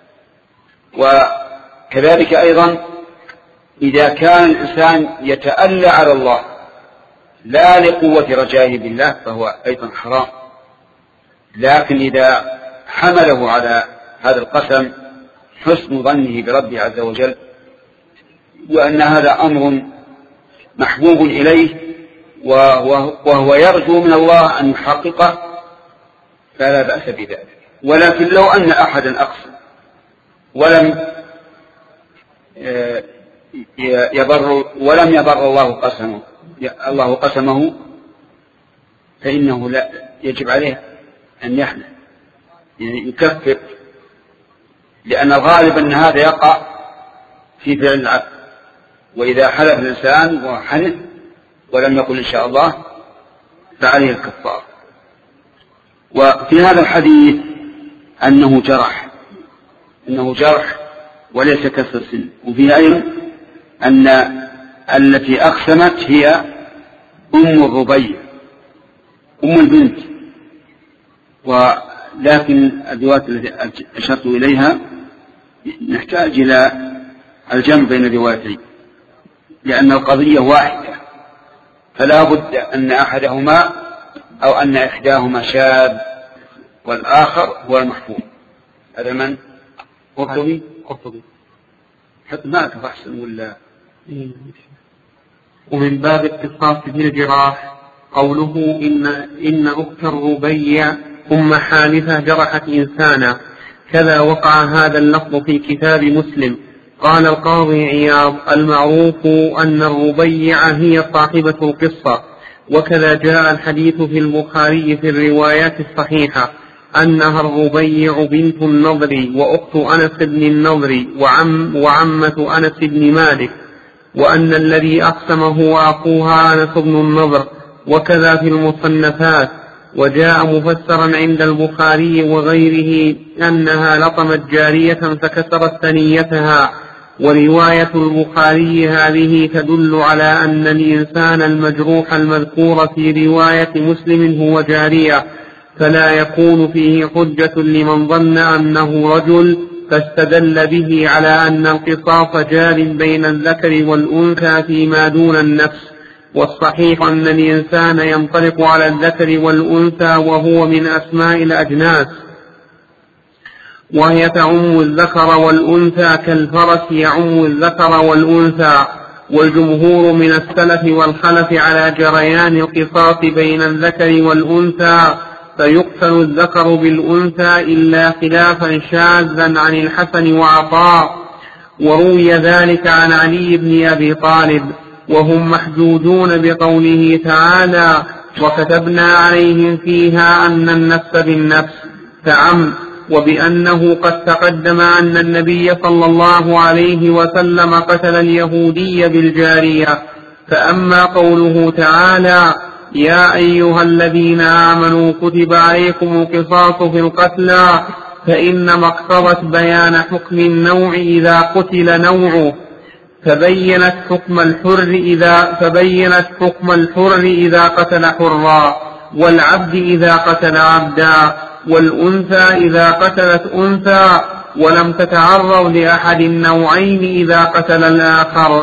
وكذلك أيضا إذا كان الإنسان يتألى على الله لا لقوة رجائه بالله فهو أيضا حرام. لكن إذا حمله على هذا القسم حسن ظنه بربه عز وجل وأن هذا أمر محبوب إليه وهو يرجو من الله أن يحققه فلا بأس بذلك. ولكن لو أن أحدا أقسم ولم يبر ولم يبر الله قسمه الله قسمه فإنه لا يجب عليه أن يحلف، يعني يكفر، لأن الغالب أن هذا يقع في فعل العبد. وإذا حلف الإنسان وحلف ولم يقل إن شاء الله فعليه الكفار. وفي هذا الحديث أنه جرح أنه جرح وليس كسر سن. وفي أيضا أن التي أقسمت هي أم الربيع أم البنت. ولكن الروايات التي أشرت إليها نحتاج إلى الجمع بين الروايتين لأن القضية واحدة، فلا بد أن أحدهما أو أن إحداهما شاذ والآخر هو المحفوظ. هذا من؟ قرطبي؟ قرطبي حتى ما تفحصن ولا. ومن باب القصاص في الجراح قوله إن, إن أخت الربيع أم حارثة جرحت إنسانا، كذا وقع هذا اللفظ في كتاب مسلم. قال القاضي عياض: المعروف أن الربيع هي صاحبة القصة، وكذا جاء الحديث في البخاري في الروايات الصحيحة أنها الربيع بنت النضر وأخت أنس بن النضر وعم وعمة أنس بن مالك، وأن الذي أقسم هو أخوها أنس بن النضر، وكذا في المصنفات. وجاء مفسرا عند البخاري وغيره أنها لطمت جارية فكسرت ثنيتها. ورواية البخاري هذه تدل على أن الإنسان المجروح المذكور في رواية مسلم هو جارية، فلا يكون فيه حجة لمن ظن أنه رجل فاستدل به على أن القصاص جار بين الذكر والأنثى فيما دون النفس، والصحيح أن الإنسان ينطلق على الذكر والأنثى وهو من أسماء الأجناس، وهي تعم الذكر والأنثى كالفرس يعم الذكر والأنثى. والجمهور من السلف والخلف على جريان القصاص بين الذكر والأنثى، فيقتل الذكر بالأنثى إلا خلافا شاذا عن الحسن وعطاء، وروي ذلك عن علي بن أبي طالب، وهم محدودون بقوله تعالى: وكتبنا عليهم فيها أن النفس بالنفس، فعم، وبأنه قد تقدم أن النبي صلى الله عليه وسلم قتل اليهودي بالجارية. فأما قوله تعالى: يا أيها الذين آمنوا كتب عليكم القصاص في القتلى، فإنما اقتضت بيان حكم النوع إذا قتل نوعه، فبينت حكم الحر إذا فبينت حكم الحر إذا قتل حرا، والعبد إذا قتل عبدا، والأنثى إذا قتلت أنثى، ولم تتعرض لأحد النوعين إذا قتل الآخر،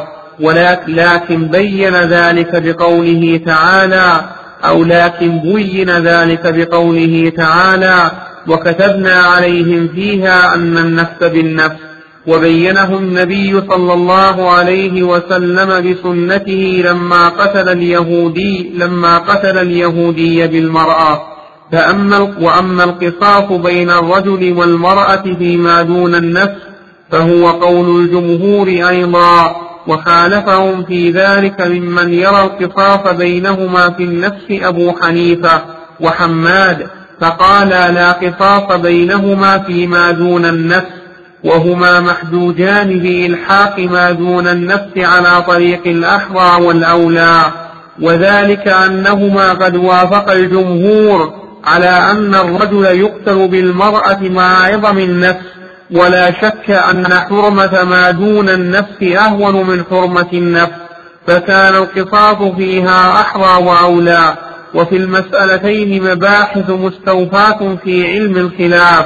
ولكن بين ذلك بقوله تعالى أو لكن بين ذلك بقوله تعالى: وكتبنا عليهم فيها أن النفس بالنفس، وبينه النبي صلى الله عليه وسلم بسنته لما قتل اليهودي لما قتل اليهودي بالمرأة. فأما وأما القصاص بين الرجل والمرأة فيما دون النفس فهو قول الجمهور أيضا، وخالفهم في ذلك ممن يرى القصاص بينهما في النفس أبو حنيفة وحماد، فقال لا قصاص بينهما فيما دون النفس، وهما محجوجان بإلحاق ما دون النفس على طريق الأحرى والأولى، وذلك أنهما قد وافق الجمهور على أن الرجل يقتل بالمرأة مع عظم النفس، ولا شك أن حرمة ما دون النفس أهون من حرمة النفس، فكان القصاص فيها أحرى وأولى. وفي المسألتين مباحث مستوفاة في علم الخلاف.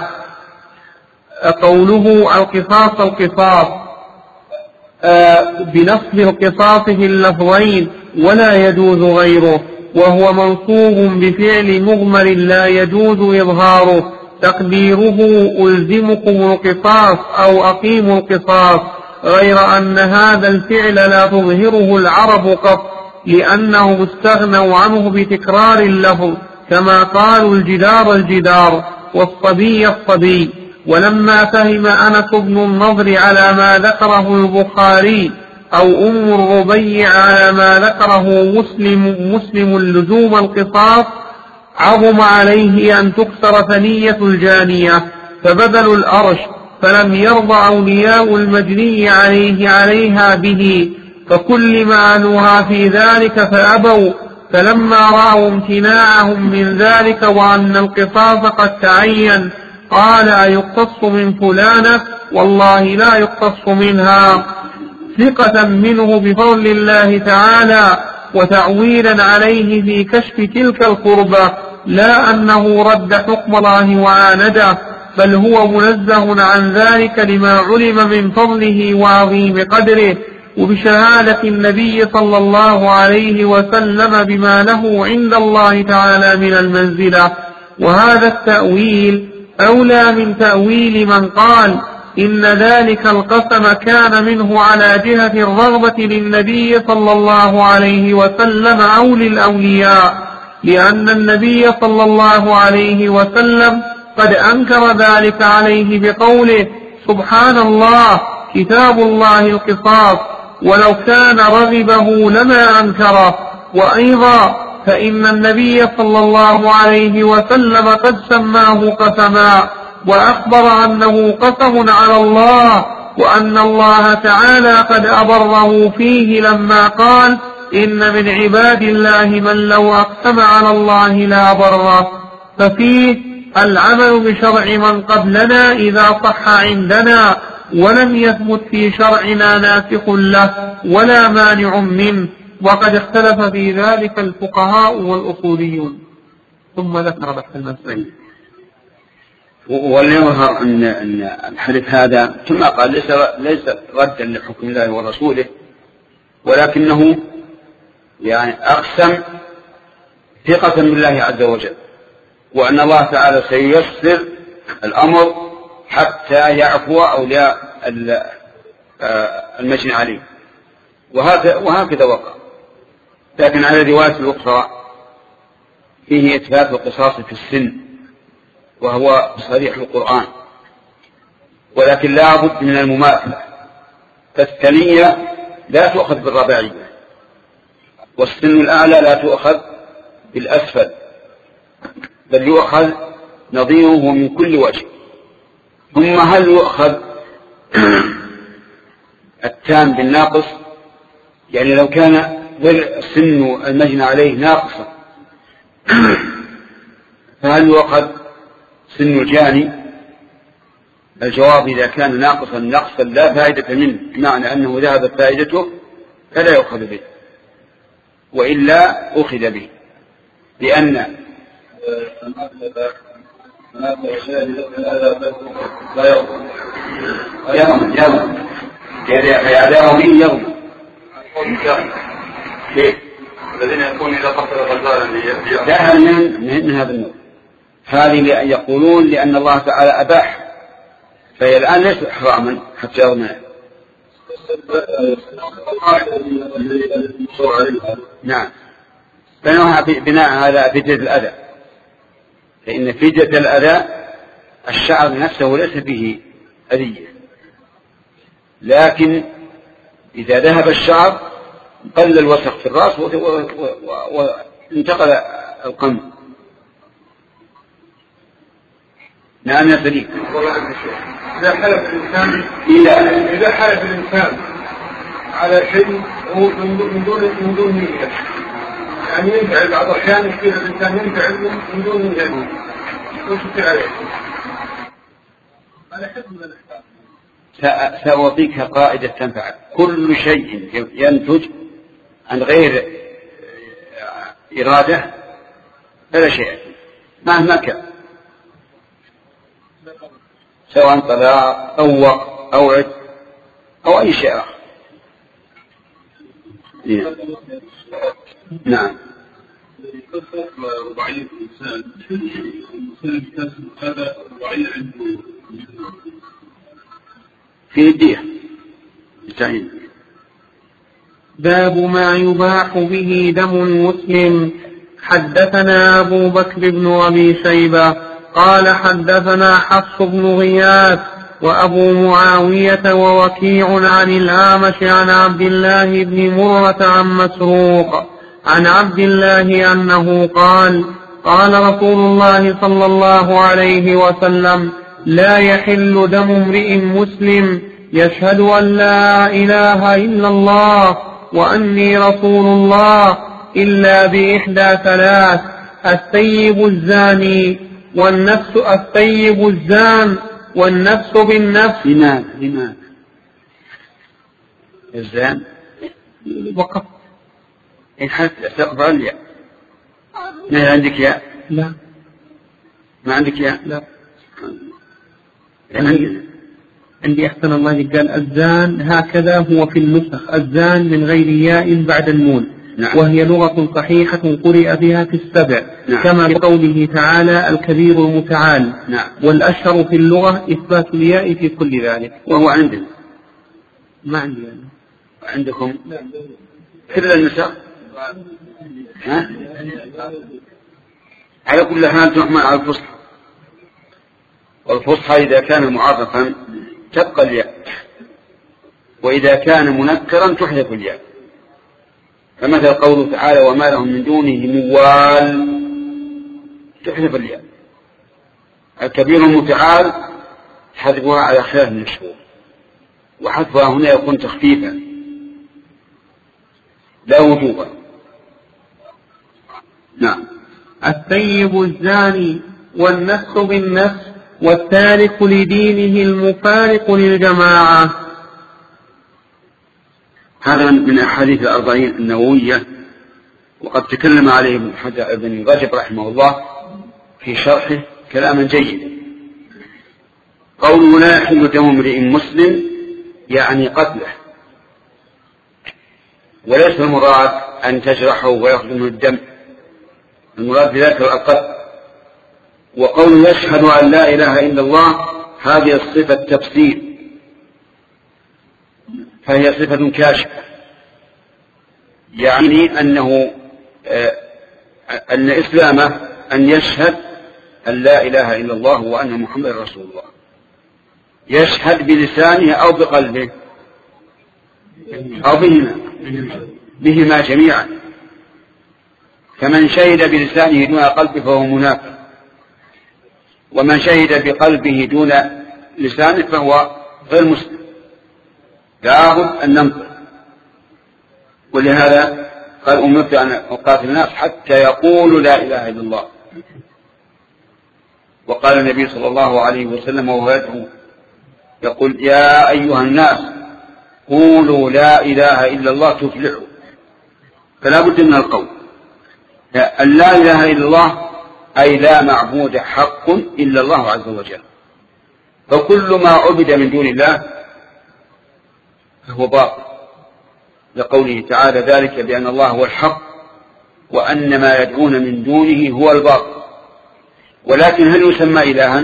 قوله القصاص القصاص بنصب القصاص في اللفظين ولا يجوز غيره، وهو منصوب بفعل مضمر لا يجوز إظهاره، تقديره ألزمكم القصاص أو أقيموا القصاص، غير أن هذا الفعل لا تظهره العرب قط، لأنه استغنوا عنه بتكرار اللفظ، كما قالوا الجدار الجدار والصبي الصبي. ولما فهم أنس بن النضر على ما ذكره البخاري أو أم الربيع على ما ذكره مسلم مسلم لزوم القصاص، عظم عليه أن تكسر ثنية الجانية فبذلوا الأرش، فلم يرضى أولياء المجني عليه عليها به، فكلم أهلها في ذلك فأبوا. فلما رأوا امتناعهم من ذلك وأن القصاص قد تعين، قال أيقتص من فلانة؟ والله لا يقتص منها، ثقة منه بفضل الله تعالى وتعويلا عليه في كشف تلك القربة، لا أنه رد حكم الله وعانده، بل هو منزه عن ذلك لما علم من فضله وعظيم قدره، وبشهادة النبي صلى الله عليه وسلم بما له عند الله تعالى من المنزلة. وهذا التأويل أولى من تأويل من قال إن ذلك القسم كان منه على جهة الرغبة للنبي صلى الله عليه وسلم أو للأولياء، لأن النبي صلى الله عليه وسلم قد أنكر ذلك عليه بقوله: سبحان الله، كتاب الله القصاص، ولو كان رغبه لما أنكره. وأيضا فإن النبي صلى الله عليه وسلم قد سماه قسما، وأخبر أنه قسم على الله، وأن الله تعالى قد أبره فيه لما قال: إن من عباد الله من لو أقسم على الله لا بره. ففيه العمل بشرع من قبلنا إذا صح عندنا، ولم يثبت في شرعنا ناسخ له ولا مانع منه، وقد اختلف في ذلك الفقهاء والأصوليون. ثم ذكر بحث المسألة. واليظهر أن أن الحديث هذا كما قال ليس ليس ردا لحكم الله ورسوله، ولكنه يعني أقسم ثقة بالله عز وجل، وأن الله تعالى سييسر الأمر حتى يعفو أولياء المجني عليه، وهكذا وقع. لكن على الرواية الأخرى فيه إثبات القصاص في السن، وهو صريح القرآن، ولكن لا بد من المماثلة، فالثنية لا تؤخذ بالرباعية، والسن الأعلى لا تؤخذ بالأسفل، بل يؤخذ نظيره من كل وجه. ثم هل يؤخذ التام بالناقص؟ يعني لو كان سن المجنى عليه ناقصا فهل يؤخذ سن الجاني؟ الجواب إذا كان ناقصا نقصا لا فائدة منه، بمعنى أنه ذهبت فائدته فلا يؤخذ به، وإلا أخذ به، لأن لا يغضب يغضب يغضب فيعداه به يغضب. كيف؟ الذين يكون إذا قتل غزالا لا من من هذا النوع، هذه يقولون لأن الله تعالى أباح، فهي الآن ليس حراما حتى يضمنه. نعم، فنوها بناء على فدية الأذى، فإن فدية الأذى الشعر نفسه ليس فيه أذية، لكن إذا ذهب الشعر قل الوسخ في الرأس وانتقل القلب. نعم يا سليم. إذا حلف الإنسان إذا إذا حلف الإنسان على شيء من دون من دون نية، يعني ينفعل بعض الأحيان يصير الإنسان ينفعل من دون نية، وش يصير عليه؟ على حسب الأحكام. سأعطيك قاعدة تنفع. كل شيء ينتج عن غير إرادة فلا شيء مهما كان، سواء طلاق أو وقت أو عد أو أي شيء آخر. نعم. رباعية الإنسان هذا رباعية عنده في الدية التعيين. باب ما يباح به دم المسلم. حدثنا أبو بكر بن أبي شيبة قال حدثنا حفص بن غياث وأبو معاوية ووكيع عن الأعمش عن عبد الله بن مرة عن مسروق عن عبد الله أنه قال قال رسول الله صلى الله عليه وسلم لا يحل دم امرئ مسلم يشهد أن لا إله إلا الله وأني رسول الله إلا بإحدى ثلاث: الثيب الزاني والنفس الثيب الزان والنفس بالنفس. لماذا لماذا الزان وقف إن حتى تقبل الياء. ما عندك ياء؟ لا. ما عندك ياء؟ لا. عندي, عندي أحسن الله قال الزان هكذا هو في النسخ، الزان من غير ياء بعد النون. نعم. وهي لغة صحيحة قرئ بها في السبع. نعم. كما بقوله تعالى الكبير المتعال. نعم. والأشهر في اللغة إثبات الياء في كل ذلك. وهو عندنا ما عندي أنا. عندكم كل النسخ ها؟ على كل حال تحمل على الفصحى، والفصحى إذا كان معرفا تبقى الياء، وإذا كان منكرا تحذف الياء. فمثل قوله تعالى وما لهم من دونه موال تحذف الياء. الكبير المتعال حذفها على خلاف المشهور، وحذفها هنا يكون تخفيفا لا وجوبا. نعم. الثيب الزاني والنفس بالنفس والتارك لدينه المفارق للجماعة. هذا من أحاديث الأربعين النووية، وقد تكلم عليه ابن رجب رحمه الله في شرحه كلاما جيدا، قوله لا يحل دم امرئ مسلم يعني قتله، وليس المراد أن تجرحه ويخرج منه الدم، المراد بذلك القتل. وقوله يشهد أن لا إله إلا الله هذه الصفة تفسير، فهي صفة كاشفة، يعني أنه أن إسلامه أن يشهد أن لا إله إلا الله وأن محمد رسول الله، يشهد بلسانه أو بقلبه أو بهما بهما جميعا، فمن شهد بلسانه دون قلبه فهو منافق، ومن شهد بقلبه دون لسانه فهو غير مسلم، لابد أن ننطق. ولهذا قال أمرت أن أقاتل الناس حتى يقولوا لا إله إلا الله. وقال النبي صلى الله عليه وسلم وهو يدعو يقول يا أيها الناس قولوا لا إله إلا الله تفلحوا، فلا بد من القول أن لا إله إلا الله أي لا معبود حق إلا الله عز وجل، فكل ما عبد من دون الله فهو باطل، لقوله تعالى ذلك بأن الله هو الحق وأن ما يدعون من دونه هو الباطل. ولكن هل يسمى إلها؟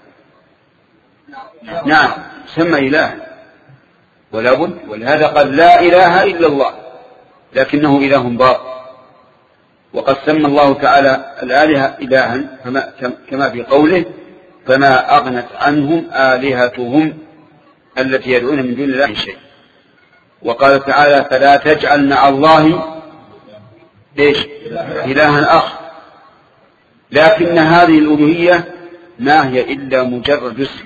نعم يسمى إلها ولا بد، ولهذا قال لا إله إلا الله، لكنه إله باطل. وقد سمى الله تعالى الآلهة إلها كما في قوله فما أغنت عنهم آلهتهم التي يدعون من دون الله شيء. وقال تعالى فلا تجعل مع الله إيش إلها آخر، لكن هذه الألوهية ما هي إلا مجرد اسم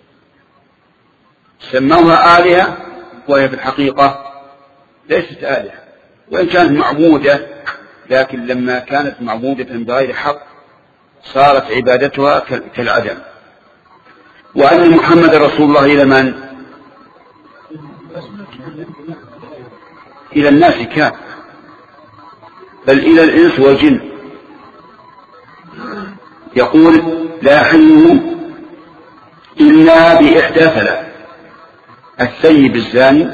سموها آلهة وهي في الحقيقة ليست آلهة، وإن كانت معبودة، لكن لما كانت معبودة بغير حق صارت عبادتها كالعدم. وأن محمد رسول الله إلى من؟ إلى الناس كافة، بل إلى الإنس والجن. يقول لا يحل إلا بإحدى ثلاث: الثيب الزاني،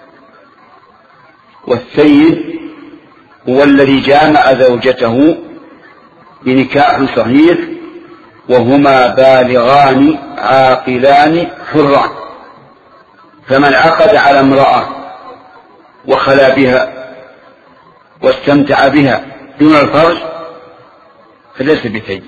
والثيب هو الذي جامع زوجته بنكاح صحيح وهما بالغان عاقلان حران، فمن عقد على امرأة وخلا بها واستمتع بها دون الفرج فليس بثيب،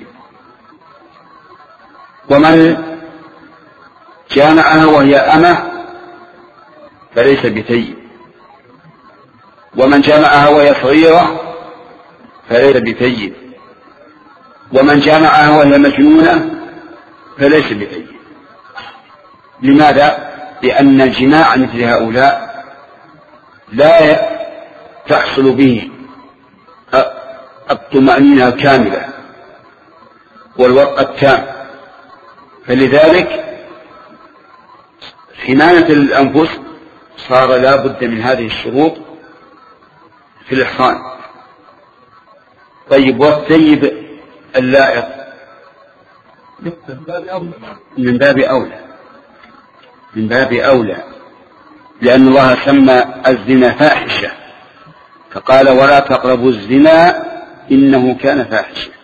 ومن جامعها وهي أمة فليس بثيب، ومن جامعها وهي صغيرة فليس بثيب، ومن جامعها وهي مجنونة فليس بثيب. لماذا؟ لأن الجماع مثل هؤلاء لا تحصل به الطمأنينة الكاملة والوقت التام، فلذلك حماية الأنفس صار لا بد من هذه الشروط في الإحصان. طيب والثيب اللائق من باب أولى، من باب أولى، لأن الله سمى الزنا فاحشة فقال ولا تقربوا الزنا إنه كان فاحشة.